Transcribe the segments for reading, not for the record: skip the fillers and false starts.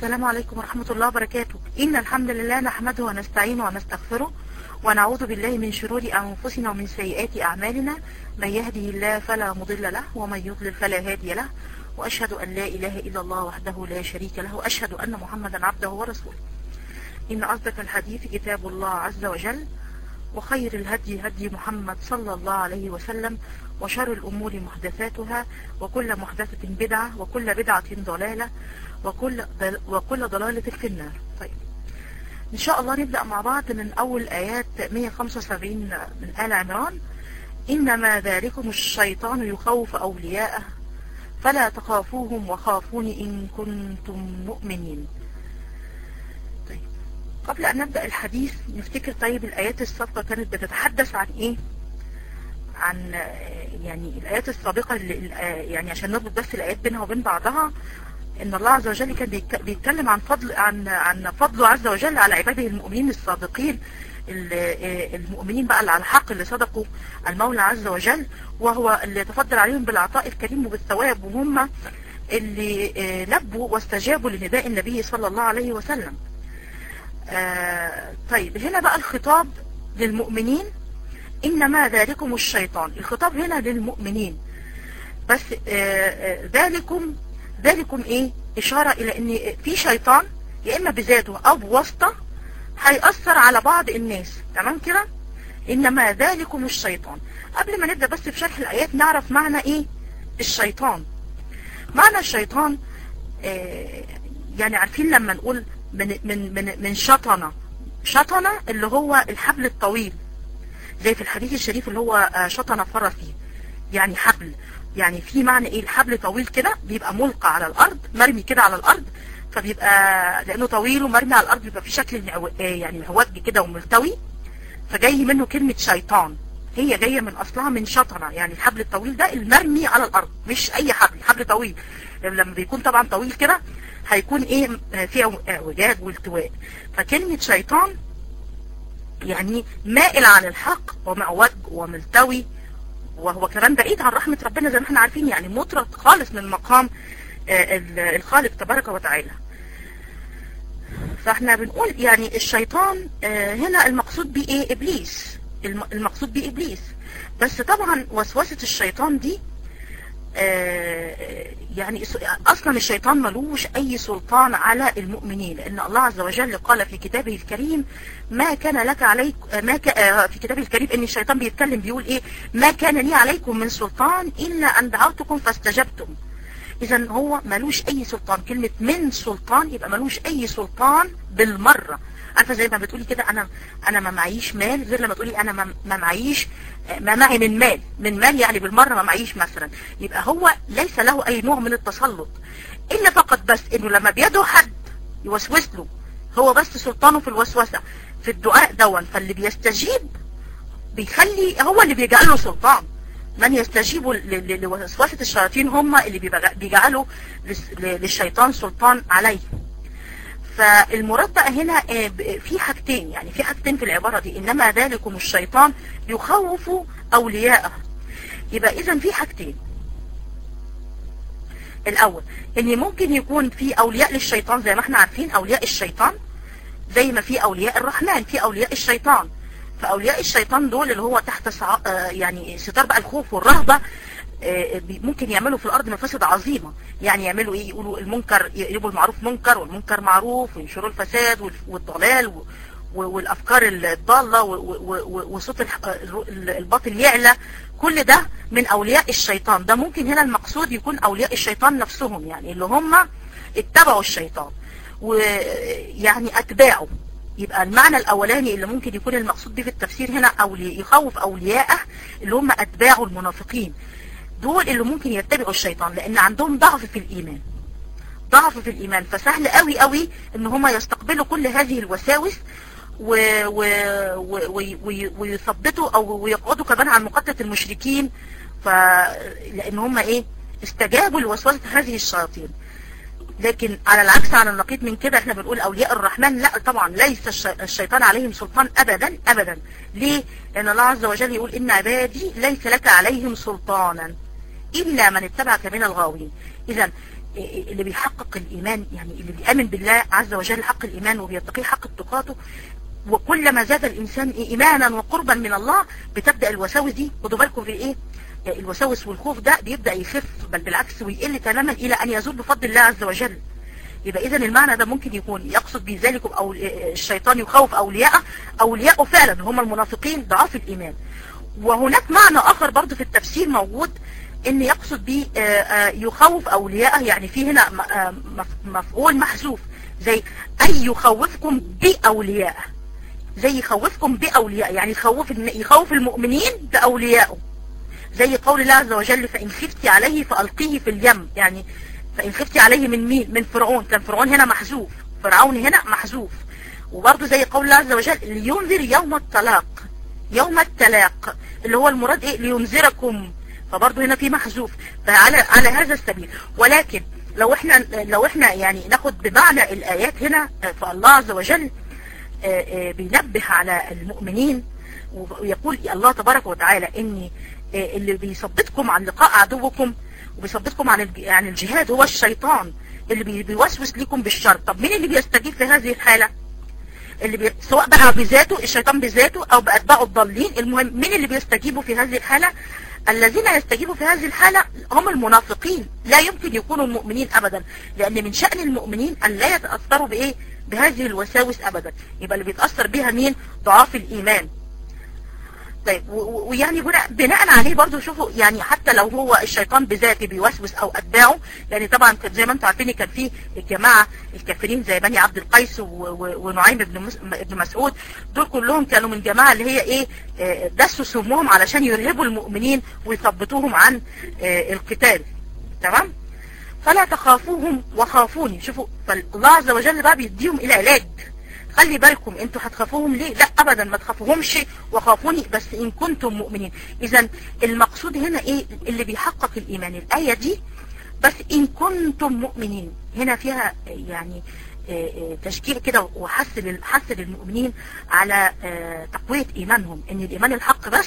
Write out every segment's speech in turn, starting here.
السلام عليكم ورحمة الله وبركاته. إن الحمد لله نحمده ونستعينه ونستغفره ونعوذ بالله من شرور أنفسنا ومن سيئات أعمالنا. من يهده الله فلا مضل له ومن يضلل فلا هادي له، وأشهد أن لا إله إلا الله وحده لا شريك له، وأشهد أن محمدا عبده ورسوله. إن أصدق الحديث كتاب الله عز وجل، وخير الهدي هدي محمد صلى الله عليه وسلم، وشر الأمور محدثاتها، وكل محدثة بدعة، وكل بدعة ضلالة، وكل ضلالة في النار. طيب إن شاء الله نبدأ مع بعض من أول آيات 175 من آل عمران. إنما ذلكم الشيطان يخوف أولياءه فلا تخافوهم وخافون إن كنتم مؤمنين. طيب قبل أن نبدأ الحديث نفتكر طيب الآيات السابقة كانت بتتحدث عن إيه؟ عن يعني الآيات السابقة يعني عشان نربط بس الآيات بينها وبين بعضها. إن الله عز وجل كان بيتكلم عن فضله عز وجل على عباده المؤمنين الصادقين، المؤمنين بقى اللي على الحق، اللي صدقوا المولى عز وجل، وهو اللي يتفضل عليهم بالعطاء الكريم وبالثواب، وهم اللي لبوا واستجابوا لنداء النبي صلى الله عليه وسلم. طيب هنا بقى الخطاب للمؤمنين، إنما ذلكم الشيطان. الخطاب هنا للمؤمنين بس. ذلكم ايه؟ اشارة الى ان في شيطان يا اما بذاته او بواسطة هيأثر على بعض الناس. تمام كده؟ انما ذلكم الشيطان. قبل ما نبدأ بس في شرح الايات نعرف معنى ايه الشيطان. معنى الشيطان يعني عارفين لما نقول من شطنة اللي هو الحبل الطويل، زي في الحديث الشريف اللي هو شطنة فرسي، يعني حبل، يعني في معنى ايه؟ الحبل طويل كده بيبقى ملقى على الارض، مرمي كده على الارض، فبيبقى لانه طويل ومرمي على الارض بيبقى في شكل يعني معوج كده وملتوي، فجاي منه كلمة شيطان. هي جاية من اصلها من شطنة، يعني الحبل الطويل ده المرمي على الارض، مش اي حبل طويل. لما بيكون طبعا طويل كده هيكون ايه؟ فيه اعوجاج والتواء. فكلمة شيطان يعني مائل عن الحق ومعوج وملتوي، وهو كمان بعيد عن رحمة ربنا زي ما احنا عارفين، يعني مطرد خالص من مقام الخالق تبارك وتعالى. فاحنا بنقول يعني الشيطان هنا المقصود بيه ايه؟ ابليس. المقصود بيه ابليس. بس طبعا وسوسة الشيطان دي يعني اصلا الشيطان ملوش اي سلطان على المؤمنين، لان الله عز وجل قال في كتابه الكريم ما كان لك عليك في كتابه الكريم ان الشيطان بيتكلم بيقول ايه؟ ما كان لي عليكم من سلطان الا ان دعوتكم فاستجبتم. اذا هو ملوش اي سلطان. كلمة من سلطان يبقى ملوش اي سلطان بالمرة. عارفة زي ما بتقولي كده انا ما معيش مال، غير لما تقولي انا ما معيش، ما معي من مال يعني بالمرة ما معيش مثلا. يبقى هو ليس له اي نوع من التسلط، الا فقط بس انه لما بيدعو حد يوسوس له، هو بس سلطانه في الوسوسة في الدعاء دون، فاللي بيستجيب بيخلي هو اللي بيجعل له سلطان. من يستجيبوا لوسوسة الشياطين هم اللي بيجعلوا للشيطان سلطان عليه. فالمراد بقى هنا في حاجتين، يعني في حاجتين في العبارة دي، إنما ذلكم الشيطان يخوف أولياءه. يبقى إذن في حاجتين. الأول إن ممكن يكون في أولياء للشيطان زي ما احنا عارفين أولياء الشيطان، زي ما في أولياء الرحمن في أولياء الشيطان. فأولياء الشيطان دول اللي هو تحت يعني ستار بقى الخوف والرهبة، ممكن يعملوا في الارض مفاسد عظيمة. يعني يعملوا ايه؟ يقولوا المنكر، يقولوا المعروف منكر والمنكر معروف، وينشروا الفساد والضلال والافكار الضالة، وصوت الباطل يعلى. كل ده من اولياء الشيطان. ده ممكن هنا المقصود يكون اولياء الشيطان نفسهم، يعني اللي هم اتبعوا الشيطان ويعني اتباعه. يبقى المعنى الاولاني اللي ممكن يكون المقصود به في التفسير هنا يخوف اولياءه اللي هم اتباعوا المنافقين، دول اللي ممكن يتبعوا الشيطان لان عندهم ضعف في الايمان، فسهل قوي قوي ان هم يستقبلوا كل هذه الوساوس ويثبتوا او ويقعدوا كمان عن مقاتلة المشركين، لان هم ايه؟ استجابوا لوسوسة هذه الشياطين. لكن على العكس، على النقيض من كده، احنا بنقول اولياء الرحمن لا طبعا ليس الشيطان عليهم سلطان ابدا ابدا. ليه؟ لان الله عز وجل يقول ان عبادي ليس لك عليهم سلطانا الا من اتبعك من الغاوين. اذا اللي بيحقق الإيمان، يعني اللي بيؤمن بالله عز وجل حق الإيمان وبيتقيه حق اتقاته، وكلما زاد الإنسان إيمانا وقربا من الله بتبدأ الوساوس دي. خدوا بالكم في إيه؟ الوساوس والخوف ده بيبدأ يخف، بل بالعكس ويقل تماما إلى أن يزول بفضل الله عز وجل. يبقى إذن المعنى ده ممكن يكون يقصد بذلك أو الشيطان يخوف أولياءه فعلا هم المنافقين ضعاف الإيمان. وهناك معنى آخر برضو في التفسير موجود، ان يقصد به يخوف اولياءه، يعني في هنا مفعول محذوف، زي اي يخوفكم باوليائه، زي يخوفكم باولياء، يعني يخوف المؤمنين باوليائه، زي قول الله عز وجل فان خفت عليه فالقيه في اليم، يعني فان خفت عليه من مين؟ من فرعون. كان فرعون هنا محذوف، فرعون هنا محذوف. وبرضه زي قول الله عز وجل لينذر يوم الطلاق، يوم التلاق اللي هو المراد ايه؟ لينذركم، فبرضه هنا في محذوف. فعلى هذا السبيل. ولكن لو احنا يعني ناخد بمعنى الآيات هنا، فالله عز وجل بينبه على المؤمنين ويقول الله تبارك وتعالى ان اللي بيصدقكم عن لقاء عدوكم وبيصدقكم عن الجهاد هو الشيطان اللي بيوسوس لكم بالشر. طب مين اللي بيستجيب في هذه الحالة؟ سواء بقى بذاته الشيطان بذاته او بأتباعه الضالين، المهم مين اللي بيستجيبوا في هذه الحالة؟ الذين يستجيبوا في هذه الحالة هم المنافقين، لا يمكن يكونوا المؤمنين ابدا، لان من شأن المؤمنين ان لا يتأثروا بايه؟ بهذه الوساوس ابدا. يبقى اللي بيتأثر بها مين؟ ضعاف الايمان. طيب ويعني بناء عليه برضو شوفوا، يعني حتى لو هو الشيطان بذاته بيوسوس او اتباعه، يعني طبعا زي ما انتم عارفين كان في الجماعة الكافرين زي بني عبد القيس ونعيم بن مسعود، دول كلهم كانوا من جماعة اللي هي ايه؟ دسوا سموهم علشان يرهبوا المؤمنين ويثبتوهم عن القتال. تمام؟ فلا تخافوهم وخافوني. شوفوا، فالله عز وجل بقى بيديهم الى علاج. خلي بالكم انتوا هتخافوهم ليه؟ لا ابدا، ما تخافوهمش وخافوني بس ان كنتم مؤمنين. اذا المقصود هنا ايه؟ اللي بيحقق الايمان الآية دي بس ان كنتم مؤمنين. هنا فيها يعني تشجيع كده وحث للمؤمنين على تقوية ايمانهم، ان الايمان الحق بس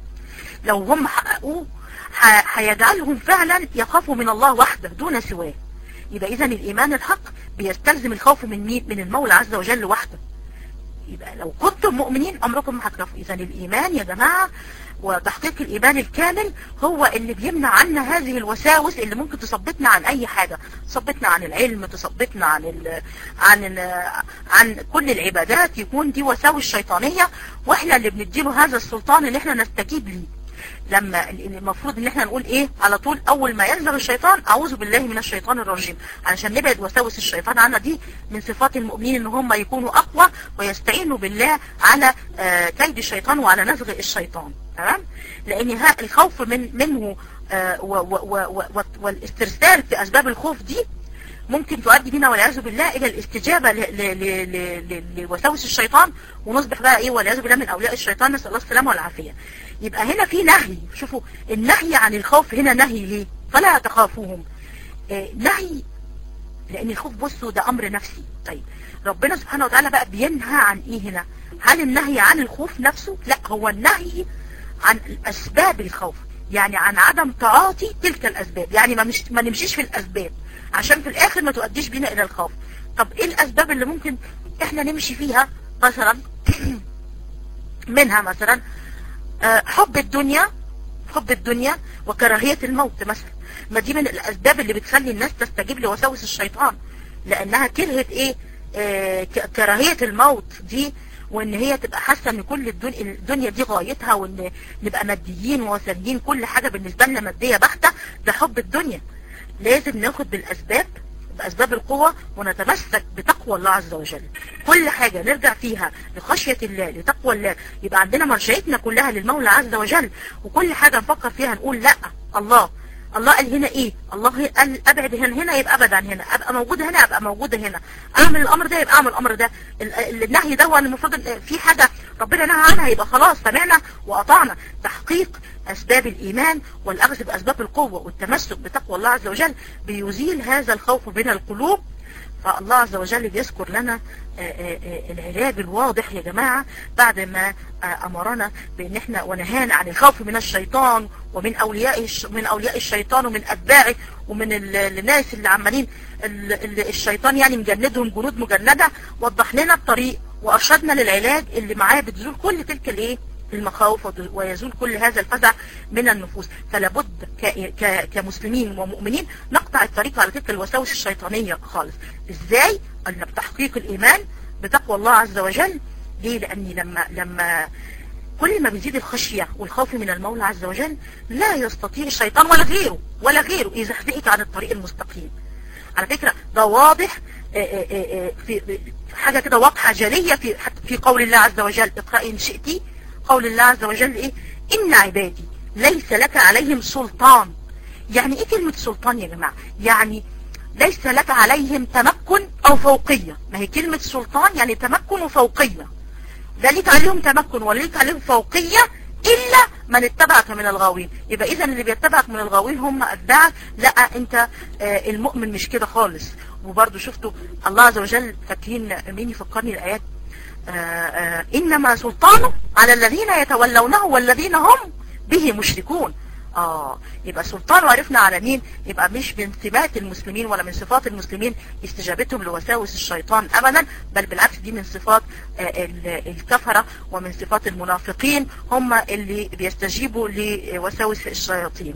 لو هم حققوه هيجعلهم فعلا يخافوا من الله وحده دون سواه. يبقى اذا الايمان الحق بيستلزم الخوف من مين؟ من المولى عز وجل وحده. يبقى لو كنتم مؤمنين عمركم ما هتخافوا. اذا الايمان يا جماعه وتحقيق الايمان الكامل هو اللي بيمنع عنا هذه الوساوس اللي ممكن تصبتنا عن اي حاجه، تصبتنا عن العلم، تصبتنا عن كل العبادات. يكون دي وساوس شيطانيه واحنا اللي بنديله هذا السلطان ان احنا نستجيب ليه. لما المفروض ان احنا نقول ايه على طول اول ما ينزل الشيطان؟ اعوذ بالله من الشيطان الرجيم، علشان نبعد وساوس الشيطان عنا. دي من صفات المؤمنين ان هم يكونوا اقوى ويستعينوا بالله على كيد الشيطان وعلى نزغ الشيطان. تمام؟ لان الخوف منه والاسترسال في اسباب الخوف دي ممكن تؤدي بنا والعياذ بالله الى الاستجابه لوساوس الشيطان، ونصبح بقى ايه والعياذ بالله من اولياء الشيطان، نسال الله السلامه والعافيه. يبقى هنا في نهي. شوفوا النهي عن الخوف هنا نهي ليه؟ فلا تخافوهم. نهي لان الخوف بصوا ده امر نفسي. طيب ربنا سبحانه وتعالى بقى بينهى عن ايه هنا؟ هل النهي عن الخوف نفسه؟ لا، هو النهي عن اسباب الخوف، يعني عن عدم تعاطي تلك الاسباب، يعني ما نمشيش في الاسباب عشان في الاخر ما تؤديش بينا الى الخوف. طب ايه الاسباب اللي ممكن احنا نمشي فيها؟ مثلا منها مثلا حب الدنيا وكراهية الموت مثلا. ما دي من الاسباب اللي بتخلي الناس تستجيب لوساوس الشيطان، لانها كرهت ايه؟ كراهية الموت دي، وان هي تبقى حاسه ان كل الدنيا دي غايتها، وان نبقى ماديين ووثنيين، كل حاجه بالنسبه لنا ماديه بحته. ده حب الدنيا. لازم ناخد بأسباب القوة ونتمسك بتقوى الله عز وجل. كل حاجة نرجع فيها لخشية الله، لتقوى الله، يبقى عندنا مرجعيتنا كلها للمولى عز وجل. وكل حاجة نفكر فيها نقول لا، الله قال هنا ايه؟ الله قال ابعد هنا يبقى ابعد عن هنا، ابقى موجودة هنا ابقى موجودة هنا، اعمل الامر ده يبقى اعمل الامر ده. النهي ده هو المفروض في حاجة ربنا نهى عنها يبقى خلاص سمعنا واطعنا. تحقيق اسباب الايمان والاخذ باسباب القوة والتمسك بتقوى الله عز وجل بيزيل هذا الخوف من القلوب، فالله عز وجل بيذكر لنا العلاج الواضح يا جماعة بعد ما أمرنا بأن احنا ونهانا عن الخوف من الشيطان ومن أولياء الشيطان ومن أتباعه ومن الناس اللي عمالين الشيطان يعني مجندهم جنود مجندة. وضح لنا الطريق وأرشدنا للعلاج اللي معاه بتزول كل تلك المخاوف ويزول كل هذا الفزع من النفوس. فلابد كمسلمين ومؤمنين نقطع الطريق على تلك الوساوس الشيطانية خالص. ازاي؟ أن بتحقيق الإيمان بتقوى الله عز وجل. ليه؟ لأني لما كل ما بيزيد الخشية والخوف من المولى عز وجل لا يستطيع الشيطان ولا غيره يزحزحك عن الطريق المستقيم. على فكرة ده واضح في حاجة كده واضحة جلية في قول الله عز وجل، اقرأي إن شئتي. قول الله عز وجل ايه؟ إن عبادي ليس لك عليهم سلطان. يعني ايه كلمة سلطان يا جماعة؟ يعني ليس لك عليهم تمكن او فوقية. ما هي كلمة سلطان يعني تمكن وفوقية، لا ليك عليهم تمكن ولا ليك عليهم فوقية الا من اتبعك من الغاوين. يبقى اذا اللي بيتبعك من الغاوين هم اتباعك. لا انت المؤمن مش كده خالص. وبرضو شفتوا الله عز وجل، فاكرين مين يفكرني الايات؟ إنما سلطانه على الذين يتولونه والذين هم به مشركون. يبقى سلطانه عرفنا على مين؟ يبقى مش من سمات المسلمين ولا من صفات المسلمين استجابتهم لوساوس الشيطان أبدا، بل بالعكس دي من صفات الكفرة ومن صفات المنافقين، هم اللي بيستجيبوا لوساوس الشياطين.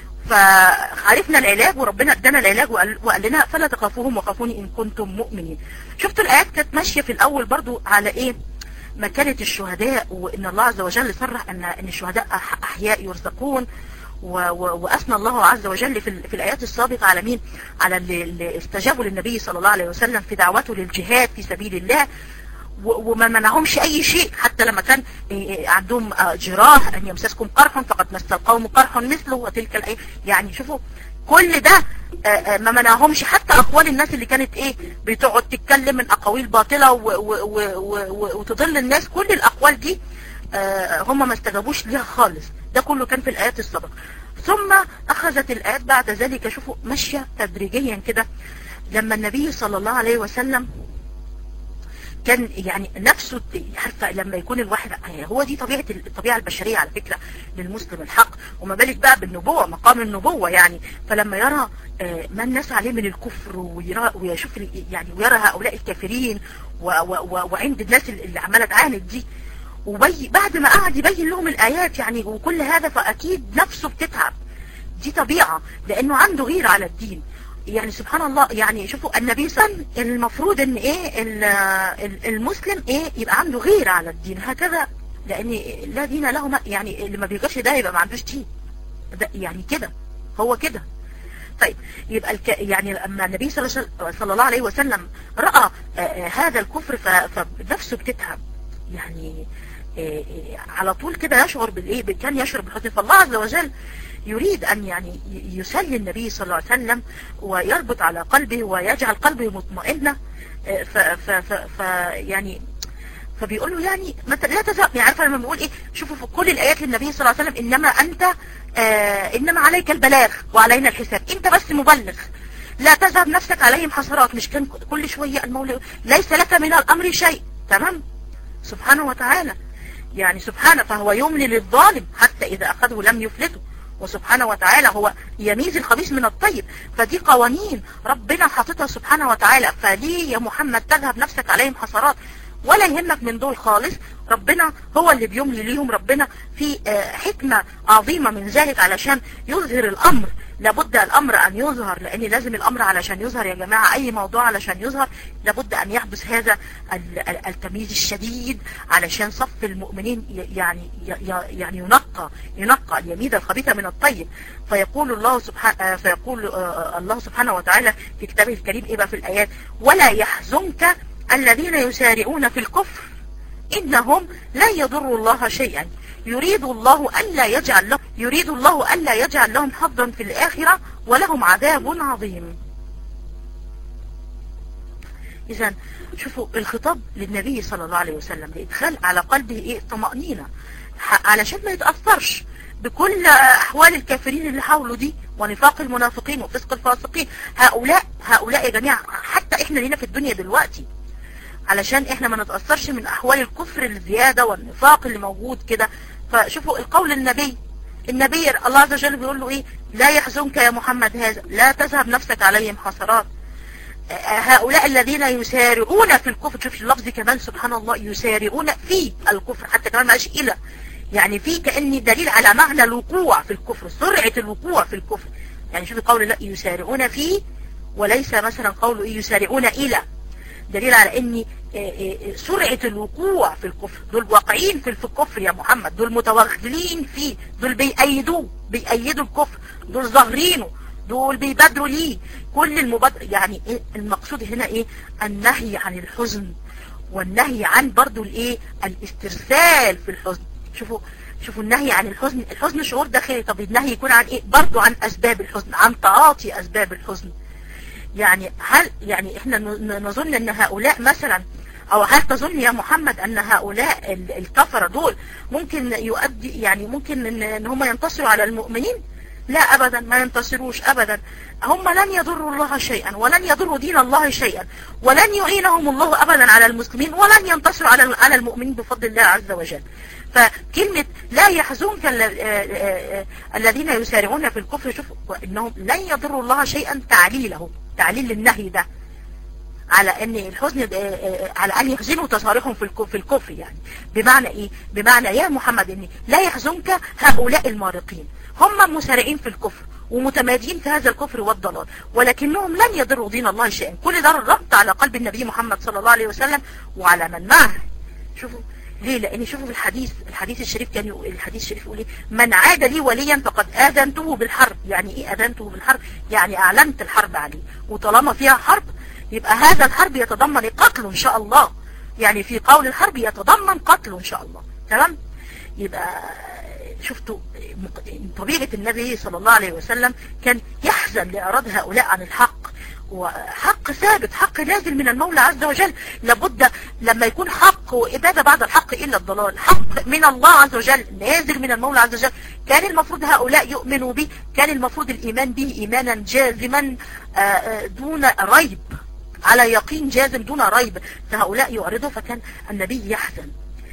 فعرفنا العلاج وربنا ادانا العلاج وقال لنا فلا تخافوهم وخافوني ان كنتم مؤمنين. شفتوا الايات كانت ماشيه في الاول برضو على ايه؟ مكانه الشهداء، وان الله عز وجل صرح ان الشهداء احياء يرزقون. واثنى الله عز وجل في الايات السابقه على مين؟ على اللي استجابوا للنبي صلى الله عليه وسلم في دعوته للجهاد في سبيل الله، وما منعهمش اي شيء. حتى لما كان عندهم جراح ان يمسسكم قرح فقد مس القوم قرح مثله وتلك الايه. يعني شوفوا كل ده ما منعهمش. حتى اقوال الناس اللي كانت بتقعد تتكلم من اقاويل باطلة وتضل الناس، كل الاقوال دي هم ما استجابوش ليها خالص. ده كله كان في الايات السابقة. ثم اخذت الايات بعد ذلك شوفوا ماشية تدريجيا كده. لما النبي صلى الله عليه وسلم كان يعني نفسه عارفه لما يكون الواحد هو دي الطبيعه البشريه على فكره للمسلم الحق، وما بالك بقى بالنبوه مقام النبوه يعني. فلما يرى ما الناس عليه من الكفر ويشوف يعني ويرى هؤلاء الكافرين وعند الناس اللي عماله تعاند دي، وبعد ما قعد يبين لهم الايات يعني وكل هذا، فاكيد نفسه بتتعب. دي طبيعه لانه عنده غيره على الدين. يعني سبحان الله. يعني شوفوا النبي صلى الله عليه وسلم المفروض ان المسلم يبقى عنده غيرة على الدين هكذا، لان لا دين له يعني اللي ما بيغيرش ده يبقى ما عندوش دين. ده يعني كده هو كده. طيب يبقى يعني لما النبي صلى الله عليه وسلم رأى هذا الكفر فنفسه بتتعب يعني على طول كده يشعر كان يشعر بالحزن. فالله عز وجل يريد أن يعني يسلي النبي صلى الله عليه وسلم ويربط على قلبه ويجعل قلبه مطمئنة. يعني فبيقول له يعني لا تذهب. يعني عارفه لما بيقول شوفوا في كل الآيات للنبي صلى الله عليه وسلم إنما عليك البلاغ وعلينا الحساب. أنت بس مبلغ، لا تذهب نفسك عليهم حسرات. مش كان كل شوية المولى ليس لك من الأمر شيء. تمام سبحانه وتعالى يعني سبحانه. فهو يملي للظالم حتى إذا أخذه لم يفلته. وسبحانه وتعالى هو يميز الخبيث من الطيب. فدي قوانين ربنا حاططها سبحانه وتعالى. فليه يا محمد تذهب نفسك عليهم حسرات؟ ولا يهمك من دول خالص. ربنا هو اللي بيملي ليهم. ربنا في حكمة عظيمة من ذلك علشان يظهر الأمر. لابد الأمر أن يظهر، لأن لازم الأمر علشان يظهر يا جماعة، أي موضوع علشان يظهر لابد أن يحدث هذا التمييز الشديد علشان صف المؤمنين يعني ينقى اليمين الخبيث من الطيب. فيقول الله سبحانه وتعالى في كتابه الكريم بقى في الآيات: ولا يحزنك الذين يسارعون في الكفر إنهم لا يضروا الله شيئا يريد الله ألا يجعل لهم حظا في الآخرة ولهم عذاب عظيم. إذن شوفوا الخطاب للنبي صلى الله عليه وسلم لإدخال على قلبه طمأنينة علشان ما يتأثرش بكل احوال الكافرين اللي حاولوا دي، ونفاق المنافقين وفسق الفاسقين. هؤلاء يا جماعة حتى احنا هنا في الدنيا دلوقتي، علشان احنا ما نتأثرش من احوال الكفر الزيادة والنفاق اللي موجود كده. فشوفوا القول النبي الله عز وجل بيقول له ايه؟ لا يحزنك يا محمد هذا، لا تذهب نفسك عليهم حسرات. هؤلاء الذين يسارعون في الكفر، شوف اللفظ كمان سبحان الله، يسارعون في الكفر، حتى كمان معاش إلى، يعني في كأني دليل على معنى الوقوع في الكفر، سرعة الوقوع في الكفر. يعني شوف القول لا يسارعون فيه، وليس مثلا قوله إيه يسارعون إلى، دليل على ان سرعة الوقوع في الكفر. دول واقعين في الكفر يا محمد، دول متوغلين فيه، دول بيأيدوا الكفر، دول ظاهرينه، دول بيبادروا ليه كل المبادرة. يعني إيه المقصود هنا؟ ايه؟ النهي عن الحزن، والنهي عن برضو الايه؟ الاسترسال في الحزن. شوفوا النهي عن الحزن شعور داخلي. طب النهي يكون عن ايه؟ برضو عن اسباب الحزن، عن تعاطي اسباب الحزن. يعني هل يعني احنا نظن ان هؤلاء مثلا، او هل تظن يا محمد ان هؤلاء الكفرة دول ممكن يؤدي، يعني ممكن ان هم ينتصروا على المؤمنين؟ لا ابدا، ما ينتصروش ابدا. هم لن يضروا الله شيئا، ولن يضروا دين الله شيئا، ولن يعينهم الله ابدا على المسلمين، ولن ينتصروا على المؤمنين بفضل الله عز وجل. فكلمة لا يحزنك الذين يسارعون في الكفر، شوفوا انهم لن يضروا الله شيئا، تعليل النهي ده على ان الحزن، على ان يحزنوا تصاريحهم في الكفر. يعني بمعنى ايه؟ بمعنى يا محمد ان لا يحزنك هؤلاء المارقين، هم مسارعين في الكفر ومتمادين في هذا الكفر والضلال، ولكنهم لن يضروا دين الله شيئا. كل ده الربط على قلب النبي محمد صلى الله عليه وسلم وعلى من معه. شوفوا ليه؟ لان شوفوا في الحديث الشريف كان الحديث الشريف يقول ايه؟ من عاد لي وليا فقد اذنته بالحرب. يعني ايه اذنته بالحرب؟ يعني اعلنت الحرب عليه، وطالما فيها حرب يبقى هذا الحرب يتضمن قتل ان شاء الله. يعني في قول الحرب يتضمن قتل ان شاء الله. تمام؟ يبقى شفتوا طبيعة النبي صلى الله عليه وسلم كان يحزن لإعراض هؤلاء عن الحق، وحق ثابت، حق نازل من المولى عز وجل. لابد لما يكون حق وإبادة بعد الحق إلا الضلال، حق من الله عز وجل نازل من المولى عز وجل، كان المفروض هؤلاء يؤمنوا به، كان المفروض الإيمان به إيمانا جازما دون ريب، على يقين جازم دون ريب. فهؤلاء يعرضوا، فكان النبي يحزن.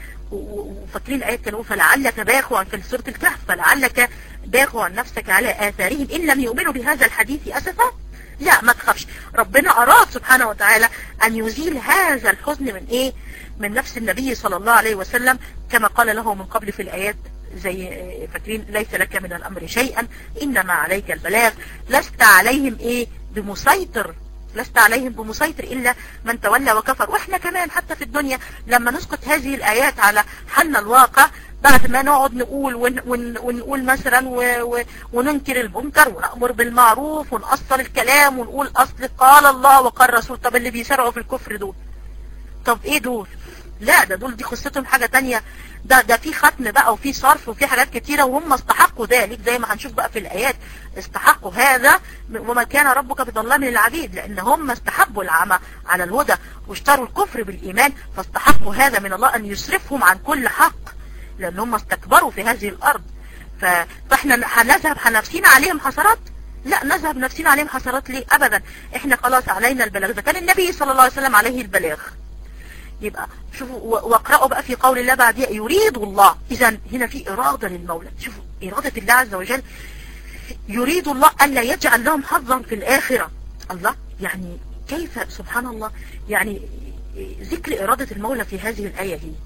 وفاكرين آيات كانوا فلعلك باخع في سورة الكهف، فلعلك باخع نفسك على آثارهم إن لم يؤمنوا بهذا الحديث أسفا. لا ما تخافش، ربنا أراد سبحانه وتعالى أن يزيل هذا الحزن من إيه؟ من نفس النبي صلى الله عليه وسلم، كما قال له من قبل في الآيات، زي فاكرين ليس لك من الأمر شيئا إنما عليك البلاغ، لست عليهم إيه؟ بمسيطر، لست عليهم بمسيطر إلا من تولى وكفر. وإحنا كمان حتى في الدنيا لما نسقط هذه الآيات على حالنا الواقع، بعد ما نقعد نقول ونقول مثلا وننكر المنكر ونأمر بالمعروف ونقصر الكلام ونقول أصل قال الله وقال رسول. طب اللي بيسرعوا في الكفر دول، طب إيه دول؟ لا ده دول دي قصتهم حاجة تانية. ده في ختم بقى وفي صرف وفي حاجات كتيرة، وهم استحقوا ذلك زي ما هنشوف بقى في الآيات. استحقوا هذا، وما كان ربك بظلام للعبيد، لأن هم استحبوا العمى على الهدى واشتروا الكفر بالإيمان، فاستحقوا هذا من الله أن يصرفهم عن كل حق، لأن هم استكبروا في هذه الأرض. فاحنا هنذهب نفسينا عليهم حسرات؟ لا نذهب نفسينا عليهم حسرات ليه؟ أبدا. احنا خلاص علينا البلاغ، ده كان النبي صلى الله عليه وسلم عليه البلاغ. يبقى شوفوا واقرأوا بقى في قول الله بعدها يريد الله. إذا هنا في إرادة للمولى. شوفوا إرادة الله عز وجل، يريد الله ألا يجعل لهم حظا في الآخرة. الله، يعني كيف سبحان الله، يعني ذكر إرادة المولى في هذه الآية دي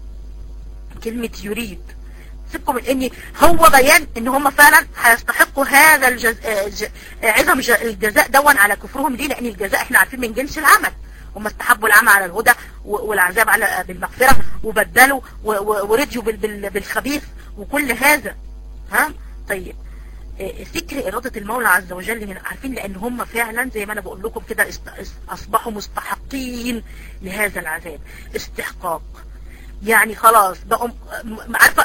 كلمة يريد. سيبكم من ان هو بيان ان هم فعلا هيستحقوا هذا عظم الجزاء دون على كفرهم. ليه؟ لان الجزاء احنا عارفين من جنس العمل. هم استحبوا العمى على الهدى والعذاب على بالمغفرة، وبدلوا ورجوا بالخبيث وكل هذا. ها طيب، ذكر إرادة المولى عز وجل هنا عارفين، لأن هم فعلا زي ما أنا بقول لكم كده أصبحوا مستحقين لهذا العذاب استحقاق. يعني خلاص بقوا عارفة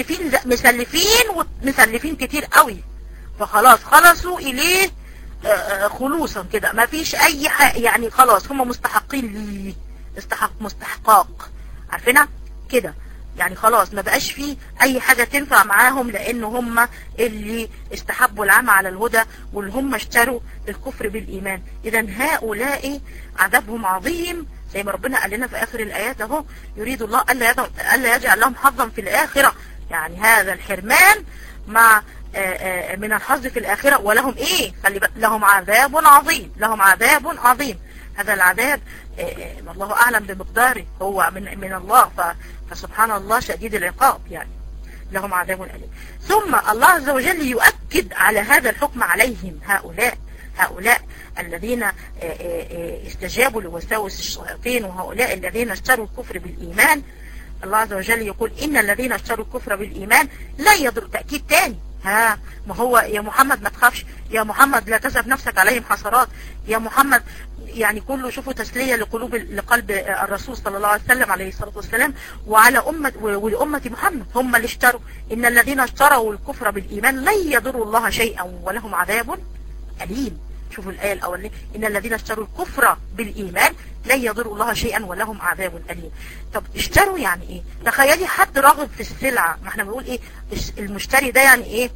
مسلفين كتير قوي، فخلاص خلصوا إليه خلوصا كده، ما فيش أي يعني خلاص هم مستحقين ليه، مستحقاق عارفينها كده. يعني خلاص ما بقاش فيه اي حاجة تنفع معاهم، لان هم اللي استحبوا العمى على الهدى واللي هم اشتروا الكفر بالايمان. اذا هؤلاء عذابهم عظيم زي ما ربنا قال لنا في اخر الايات اهو، يريد الله الا يجعل لهم حظا في الاخرة، يعني هذا الحرمان مع من الحظ في الاخرة، ولهم ايه؟ لهم عذاب عظيم، لهم عذاب عظيم. هذا العذاب الله اعلم بمقداره، هو من الله، فسبحان الله شديد العقاب، يعني لهم عذاب أليم. ثم الله عز وجل يؤكد على هذا الحكم عليهم، هؤلاء الذين استجابوا لوساوس الشياطين، وهؤلاء الذين اشتروا الكفر بالإيمان. الله عز وجل يقول إن الذين اشتروا الكفر بالإيمان لا يضر. تأكيد تاني، ما هو يا محمد ما تخافش، يا محمد لا تذهب نفسك عليهم حسرات، يا محمد يعني كله شوفوا تسلية لقلب الرسول صلى الله عليه وسلم عليه الصلاة والسلام وعلى ولأمة محمد. هم اللي اشتروا، إن الذين اشتروا الكفر بالإيمان لن يضروا الله شيئا ولهم عذاب أليم. شوفوا الآية الأولانية، إن الذين اشتروا الكفر بالإيمان لن يضروا الله شيئا ولهم عذاب أليم. طب اشتروا يعني ايه؟ تخيلي حد راغب في السلعة، ما احنا بنقول ايه المشتري ده، يعني ايه؟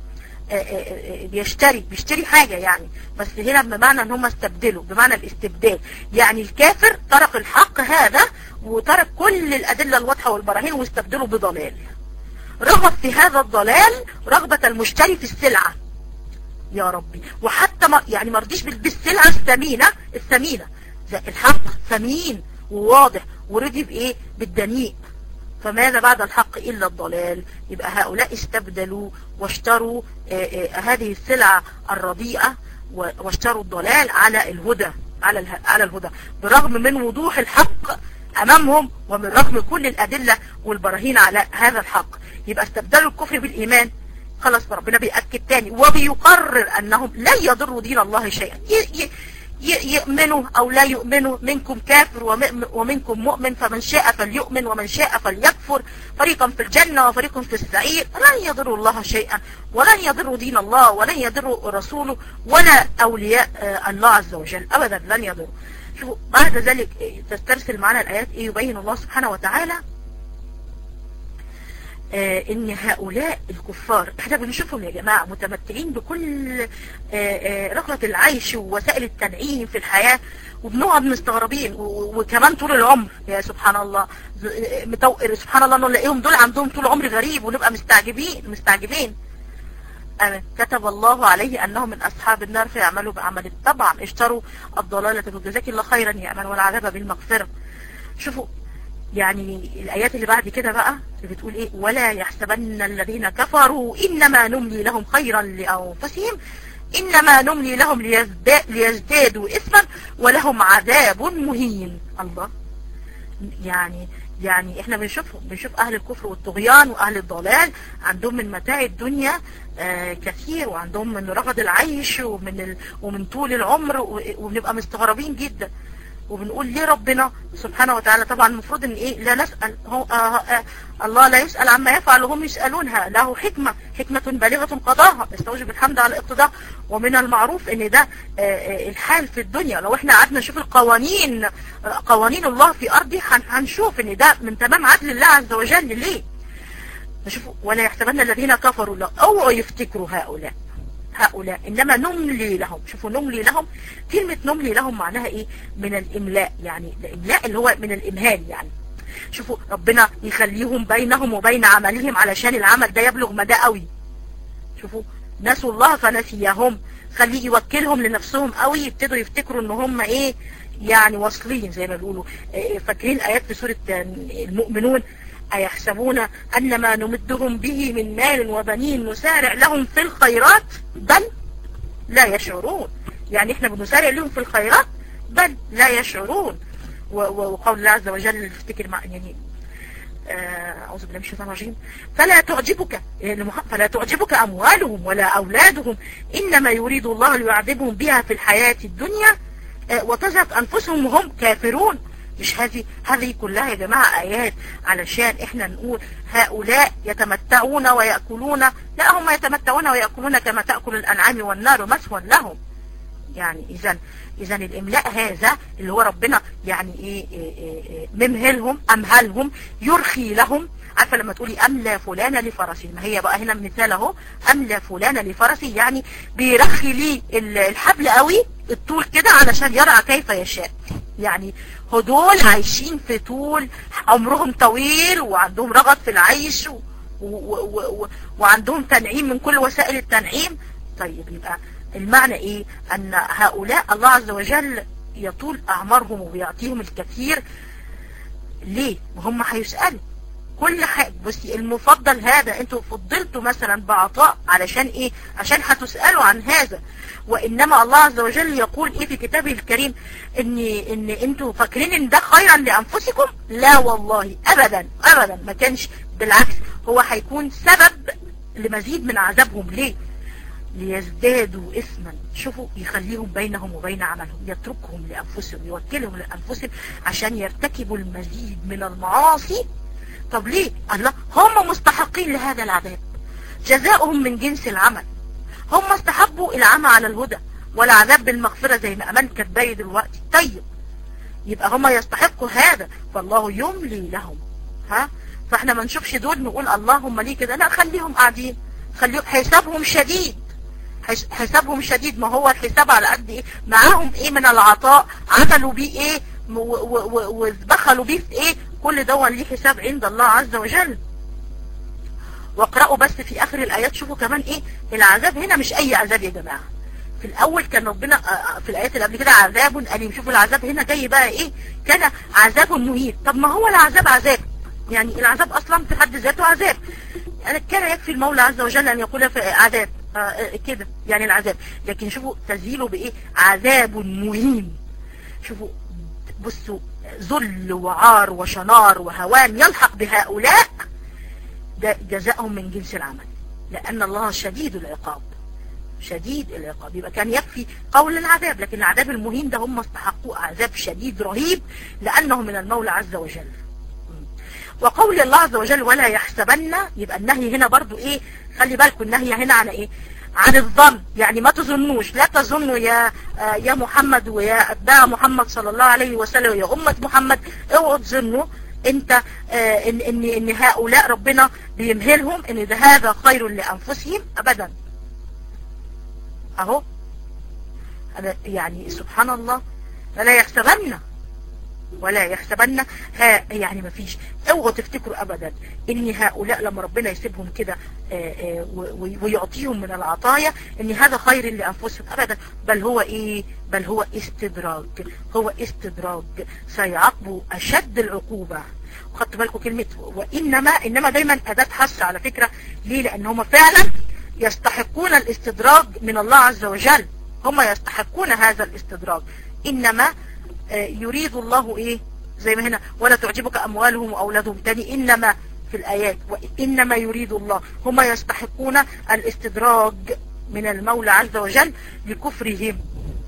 بيشتري حاجة يعني، بس هنا بمعنى ان هم استبدلوا، بمعنى الاستبدال، يعني الكافر ترك الحق هذا وترك كل الأدلة الواضحة والبراهين واستبدلوا بضلال. رغب في هذا الضلال رغبة المشتري في السلعة، يا ربي، وحتى يعني ما رضيش بالسلعة الثمينة، الحق ثمين وواضح، ورضي بايه؟ بالدنيء. فماذا بعد الحق إلا الضلال؟ يبقى هؤلاء استبدلوا واشتروا هذه السلعة الرديئة، واشتروا الضلال على الهدى، على الهدى، برغم من وضوح الحق أمامهم، ومن رغم كل الأدلة والبراهين على هذا الحق. يبقى استبدلوا الكفر بالإيمان. خلاص ربنا بيأكد تاني وبيقرر أنهم لا يضروا دين الله شيئا، يؤمنوا أو لا يؤمنوا، منكم كافر ومنكم مؤمن، فمن شاء فليؤمن ومن شاء فليكفر، فريقا في الجنة وفريق في السعير، لن يضروا الله شيئا ولن يضروا دين الله ولن يضروا رسوله ولا أولياء الله عز وجل أبدا، لن يضروا. شوفوا بعد ذلك تسترسل معنا الآيات يبين الله سبحانه وتعالى ان هؤلاء الكفار احنا بنشوفهم يا جماعة متمتعين بكل رغبة العيش ووسائل التنعيم في الحياة، وبنقعد مستغربين، وكمان طول العمر يا سبحان الله، سبحان الله نلاقيهم دول عندهم طول عمر غريب، ونبقى مستعجبين. كتب الله عليه أنه من أصحاب النار فيعملوا بعمل. طبعا اشتروا الضلالة بجزاك الله خيرا يا أمل، والعذاب بالمغفرة. شوفوا يعني الآيات اللي بعد كده بقى اللي بتقول ايه؟ ولا يحسبن الذين كفروا إنما نملي لهم خيرا لأنفسهم إنما نملي لهم ليزدادوا إثما ولهم عذاب مهين. الله، يعني احنا بنشوف أهل الكفر والطغيان وأهل الضلال عندهم من متاع الدنيا كثير، وعندهم من رغد العيش ومن طول العمر، وبنبقى مستغربين جدا، وبنقول ليه ربنا سبحانه وتعالى. طبعا المفروض ان ايه؟ لا نسأل، الله لا يسأل عما يفعل وهم يسألونها، له حكمة بالغة قضاها، يستوجب الحمد على الاقتضاء. ومن المعروف ان ده الحال في الدنيا. لو احنا قعدنا نشوف قوانين الله في ارضه هنشوف ان ده من تمام عدل الله عز وجل. ليه؟ نشوف ولا يحسبن الذين كفروا، لا اوعوا يفتكروا هؤلاء إنما نملي لهم. شوفوا نملي لهم، كلمة نملي لهم معناها إيه؟ من الإملاء، يعني الإملاء اللي هو من الإمهال. يعني شوفوا ربنا يخليهم بينهم وبين عملهم علشان العمل ده يبلغ مدى قوي. شوفوا نسوا الله فنسيهم، خليه يوكلهم لنفسهم قوي، يبتدوا يفتكروا ان هم ايه؟ يعني واصلين زي ما بيقولوا. فاكرين آيات في سورة المؤمنون؟ أيحسبون أن ما نمدهم به من مال وبنين نسارع لهم في الخيرات بل لا يشعرون. يعني احنا بنسارع لهم في الخيرات بل لا يشعرون. وقول الله عز وجل افتكر يعني أعوذ بالله من الشيطان الرجيم، فلا تعجبك أموالهم ولا أولادهم إنما يريد الله ليعذبهم بها في الحياة الدنيا وتزهق أنفسهم وهم كافرون. مش هذه كلها يا جماعة آيات علشان احنا نقول هؤلاء يتمتعون ويأكلون. لا، هم يتمتعون ويأكلون كما تأكل الأنعام والنار مثوى لهم. يعني اذا الاملاء هذا اللي هو ربنا يعني ممهلهم امهلهم يرخي لهم. عارفه لما تقولي املى فلانه لفرسه، ما هي بقى هنا مثال اهو، املى فلانه لفرسه يعني بيرخي لي الحبل قوي الطول كده علشان يرعى كيف يشاء. يعني هدول عايشين في طول، عمرهم طويل وعندهم رغد في العيش وعندهم تنعيم من كل وسائل التنعيم. طيب يبقى المعنى ايه؟ ان هؤلاء الله عز وجل يطول اعمارهم وبيعطيهم الكثير. ليه؟ وهم هيسألوا كل حاجة. بصي المفضل هذا انتوا فضلتوا مثلا بعطاء علشان ايه؟ عشان هتسألوا عن هذا. وانما الله عز وجل يقول ايه في كتابه الكريم؟ ان انتوا فاكرين ان ده خيرا لانفسكم؟ لا والله ابدا ابدا، ما كانش، بالعكس هو هيكون سبب لمزيد من عذابهم. ليه؟ ليزدادوا اثما. شوفوا، يخليهم بينهم وبين عملهم، يتركهم لانفسهم، يوكلهم لانفسهم عشان يرتكبوا المزيد من المعاصي. طب ليه؟ الله، هم مستحقين لهذا العذاب، جزاؤهم من جنس العمل. هم استحبوا العمى على الهدى والعذاب بالمغفرة زي ما أمان كاتباي دلوقتي. طيب يبقى هم يستحقوا هذا، فالله يملي لهم. فاحنا ما نشوفش دول نقول اللهم ليه كده، لا خليهم قاعدين، خليهم حسابهم شديد، حسابهم شديد. ما هو الحساب على قد ايه معاهم، ايه من العطاء عملوا بيه ايه ودخلوا بيه في ايه، كل ده ليه حساب عند الله عز وجل. واقرأوا بس في اخر الايات، شوفوا كمان ايه العذاب هنا، مش اي عذاب يا جماعة. في الاول كان ربنا في الايات اللي قبل كده عذاب اليم، شوفوا العذاب هنا جاي بقى ايه، كان عذاب مهين. طب ما هو العذاب عذاب، يعني العذاب اصلا في حد ذاته عذاب. يعني كان يكفي المولى عز وجل ان يقول في عذاب كده يعني العذاب، لكن شوفوا تزيلوا بايه، عذاب مهين. شوفوا بصوا، ذل وعار وشنار وهوان يلحق بهؤلاء، ده جزاؤهم من جنس العمل، لأن الله شديد العقاب، شديد العقاب. يبقى كان يكفي قول العذاب، لكن العذاب المهين ده هم استحقوا عذاب شديد رهيب لأنه من المولى عز وجل. وقول الله عز وجل ولا يحسبن، يبقى النهي هنا برضو ايه، خلي بالكم النهي هنا عن ايه، عن الظن. يعني ما تظنوش، لا تظنوا يا محمد ويا اتباع محمد صلى الله عليه وسلم ويا امة محمد، اوعوا تظنوا انت ان هؤلاء ربنا بيمهلهم ان ده هذا خير لانفسهم ابدا. اهو يعني سبحان الله، ولا يحسبن يعني ما فيش، اوعوا تفتكروا ابدا ان هؤلاء لما ربنا يسيبهم كده ويعطيهم من العطايا ان هذا خير لانفسهم ابدا، بل هو ايه، بل هو استدراج، هو استدراج سيعاقبوا اشد العقوبة. وخدتوا بالكم كلمة انما دايما اداة حصر على فكرة. ليه؟ لان هم فعلا يستحقون الاستدراج من الله عز وجل، هم يستحقون هذا الاستدراج. انما يريد الله ايه، زي ما هنا ولا تعجبك اموالهم واولادهم، تاني انما في الايات، وانما يريد الله، هم يستحقون الاستدراج من المولى عز وجل لكفرهم.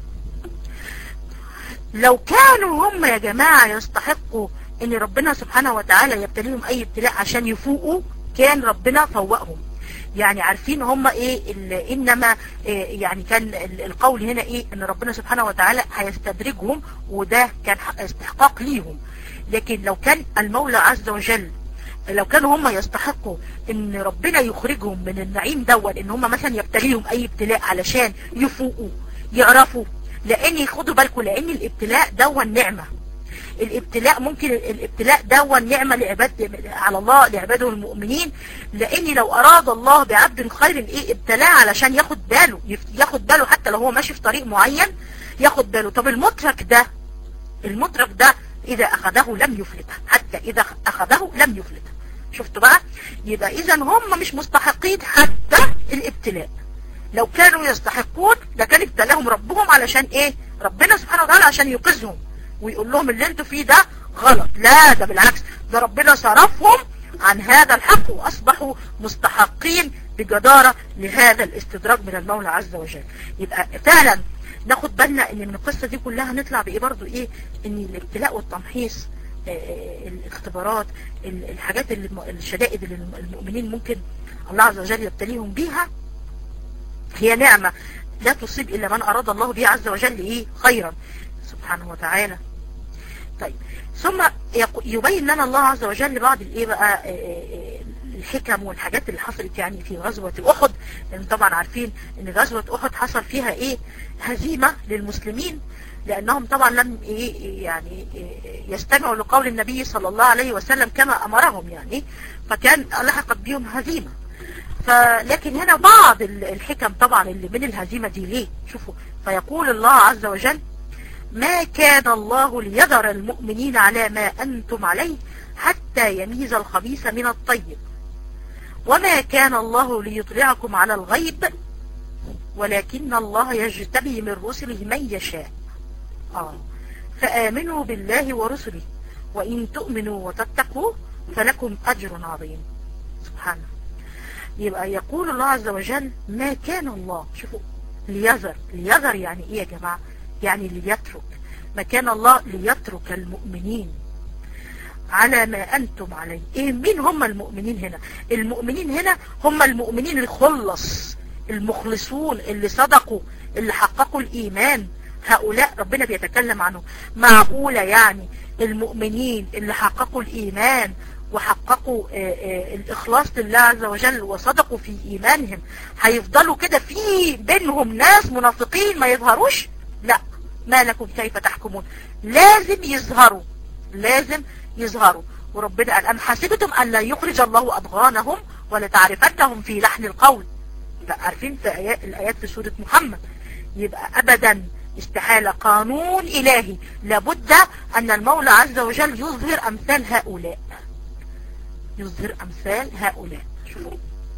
لو كانوا هم يا جماعة يستحقوا ان ربنا سبحانه وتعالى يبتليهم اي ابتلاء عشان يفوقوا، كان ربنا فوقهم. يعني عارفين هم ايه انما إيه، يعني كان القول هنا ايه، ان ربنا سبحانه وتعالى هيستدرجهم، وده كان استحقاق ليهم. لكن لو كان المولى عز وجل، لو كانوا هم يستحقوا ان ربنا يخرجهم من النعيم دون، ان هم مثلا يبتليهم اي ابتلاء علشان يفوقوا يعرفوا. لان خدوا بالكم، لان الابتلاء دون نعمة، الابتلاء ممكن الابتلاء ده نعمة لعباد على الله لعباده المؤمنين. لان لو اراد الله بعبد خير ايه، ابتلاه علشان ياخد باله حتى لو هو ماشي في طريق معين ياخد باله. طب المترك ده اذا اخذه لم يفلته، حتى اذا اخذه لم يفلته. شفتوا بقى؟ يبقى اذا هم مش مستحقين حتى الابتلاء. لو كانوا يستحقون لكان ابتلاهم ربهم علشان ايه، ربنا سبحانه وتعالى عشان يوقظهم ويقول لهم اللي انتوا فيه ده غلط. لا، ده بالعكس، ده ربنا صرفهم عن هذا الحق واصبحوا مستحقين بجدارة لهذا الاستدراج من المولى عز وجل. يبقى فعلا ناخد بالنا ان من القصة دي كلها نطلع بايه برضو ايه، ان الابتلاء والتمحيص، الاختبارات، الحاجات الشدائد اللي المؤمنين ممكن الله عز وجل يبتليهم بيها، هي نعمة لا تصيب إلا من أراد الله به عز وجل إيه خيرا سبحانه وتعالى. طيب ثم يبين لنا الله عز وجل بعض الإيه بقى الحكم والحاجات اللي حصلت يعني في غزوة أحد. لأن طبعا عارفين ان غزوة أحد حصل فيها ايه هزيمة للمسلمين، لأنهم طبعا لم يعني يستمعوا لقول النبي صلى الله عليه وسلم كما أمرهم يعني، فكان لحقت بهم هزيمة. لكن هنا بعض الحكم طبعا اللي من الهزيمة دي ليه شوفوا، فيقول الله عز وجل ما كان الله ليذر المؤمنين على ما أنتم عليه حتى يميز الخبيث من الطيب وما كان الله ليطلعكم على الغيب ولكن الله يجتبي من رسله من يشاء فآمنوا بالله ورسله وإن تؤمنوا وتتقوا فلكم أجر عظيم. سبحانه. يبقى يقول الله عز وجل ما كان الله، شوفوا ليذر يعني ايه يا جماعة؟ يعني ليترك. ما كان الله ليترك المؤمنين على ما أنتم عليه. إيه مين هم المؤمنين هنا؟ المؤمنين هنا هم المؤمنين الخلص المخلصون اللي صدقوا اللي حققوا الإيمان. هؤلاء ربنا بيتكلم عنهم. معقولة يعني المؤمنين اللي حققوا الإيمان وحققوا الإخلاص لله عز وجل وصدقوا في إيمانهم هيفضلوا كده في بينهم ناس منافقين ما يظهروش؟ لا، ما لكم كيف تحكمون؟ لازم يظهروا. وربنا قال أم حسبتم أن لا يخرج الله أضغانهم ولتعرفنهم في لحن القول. عارفين في الآيات في سورة محمد. يبقى أبدا استحالة، قانون إلهي لابد أن المولى عز وجل يظهر أمثال هؤلاء. شوفوا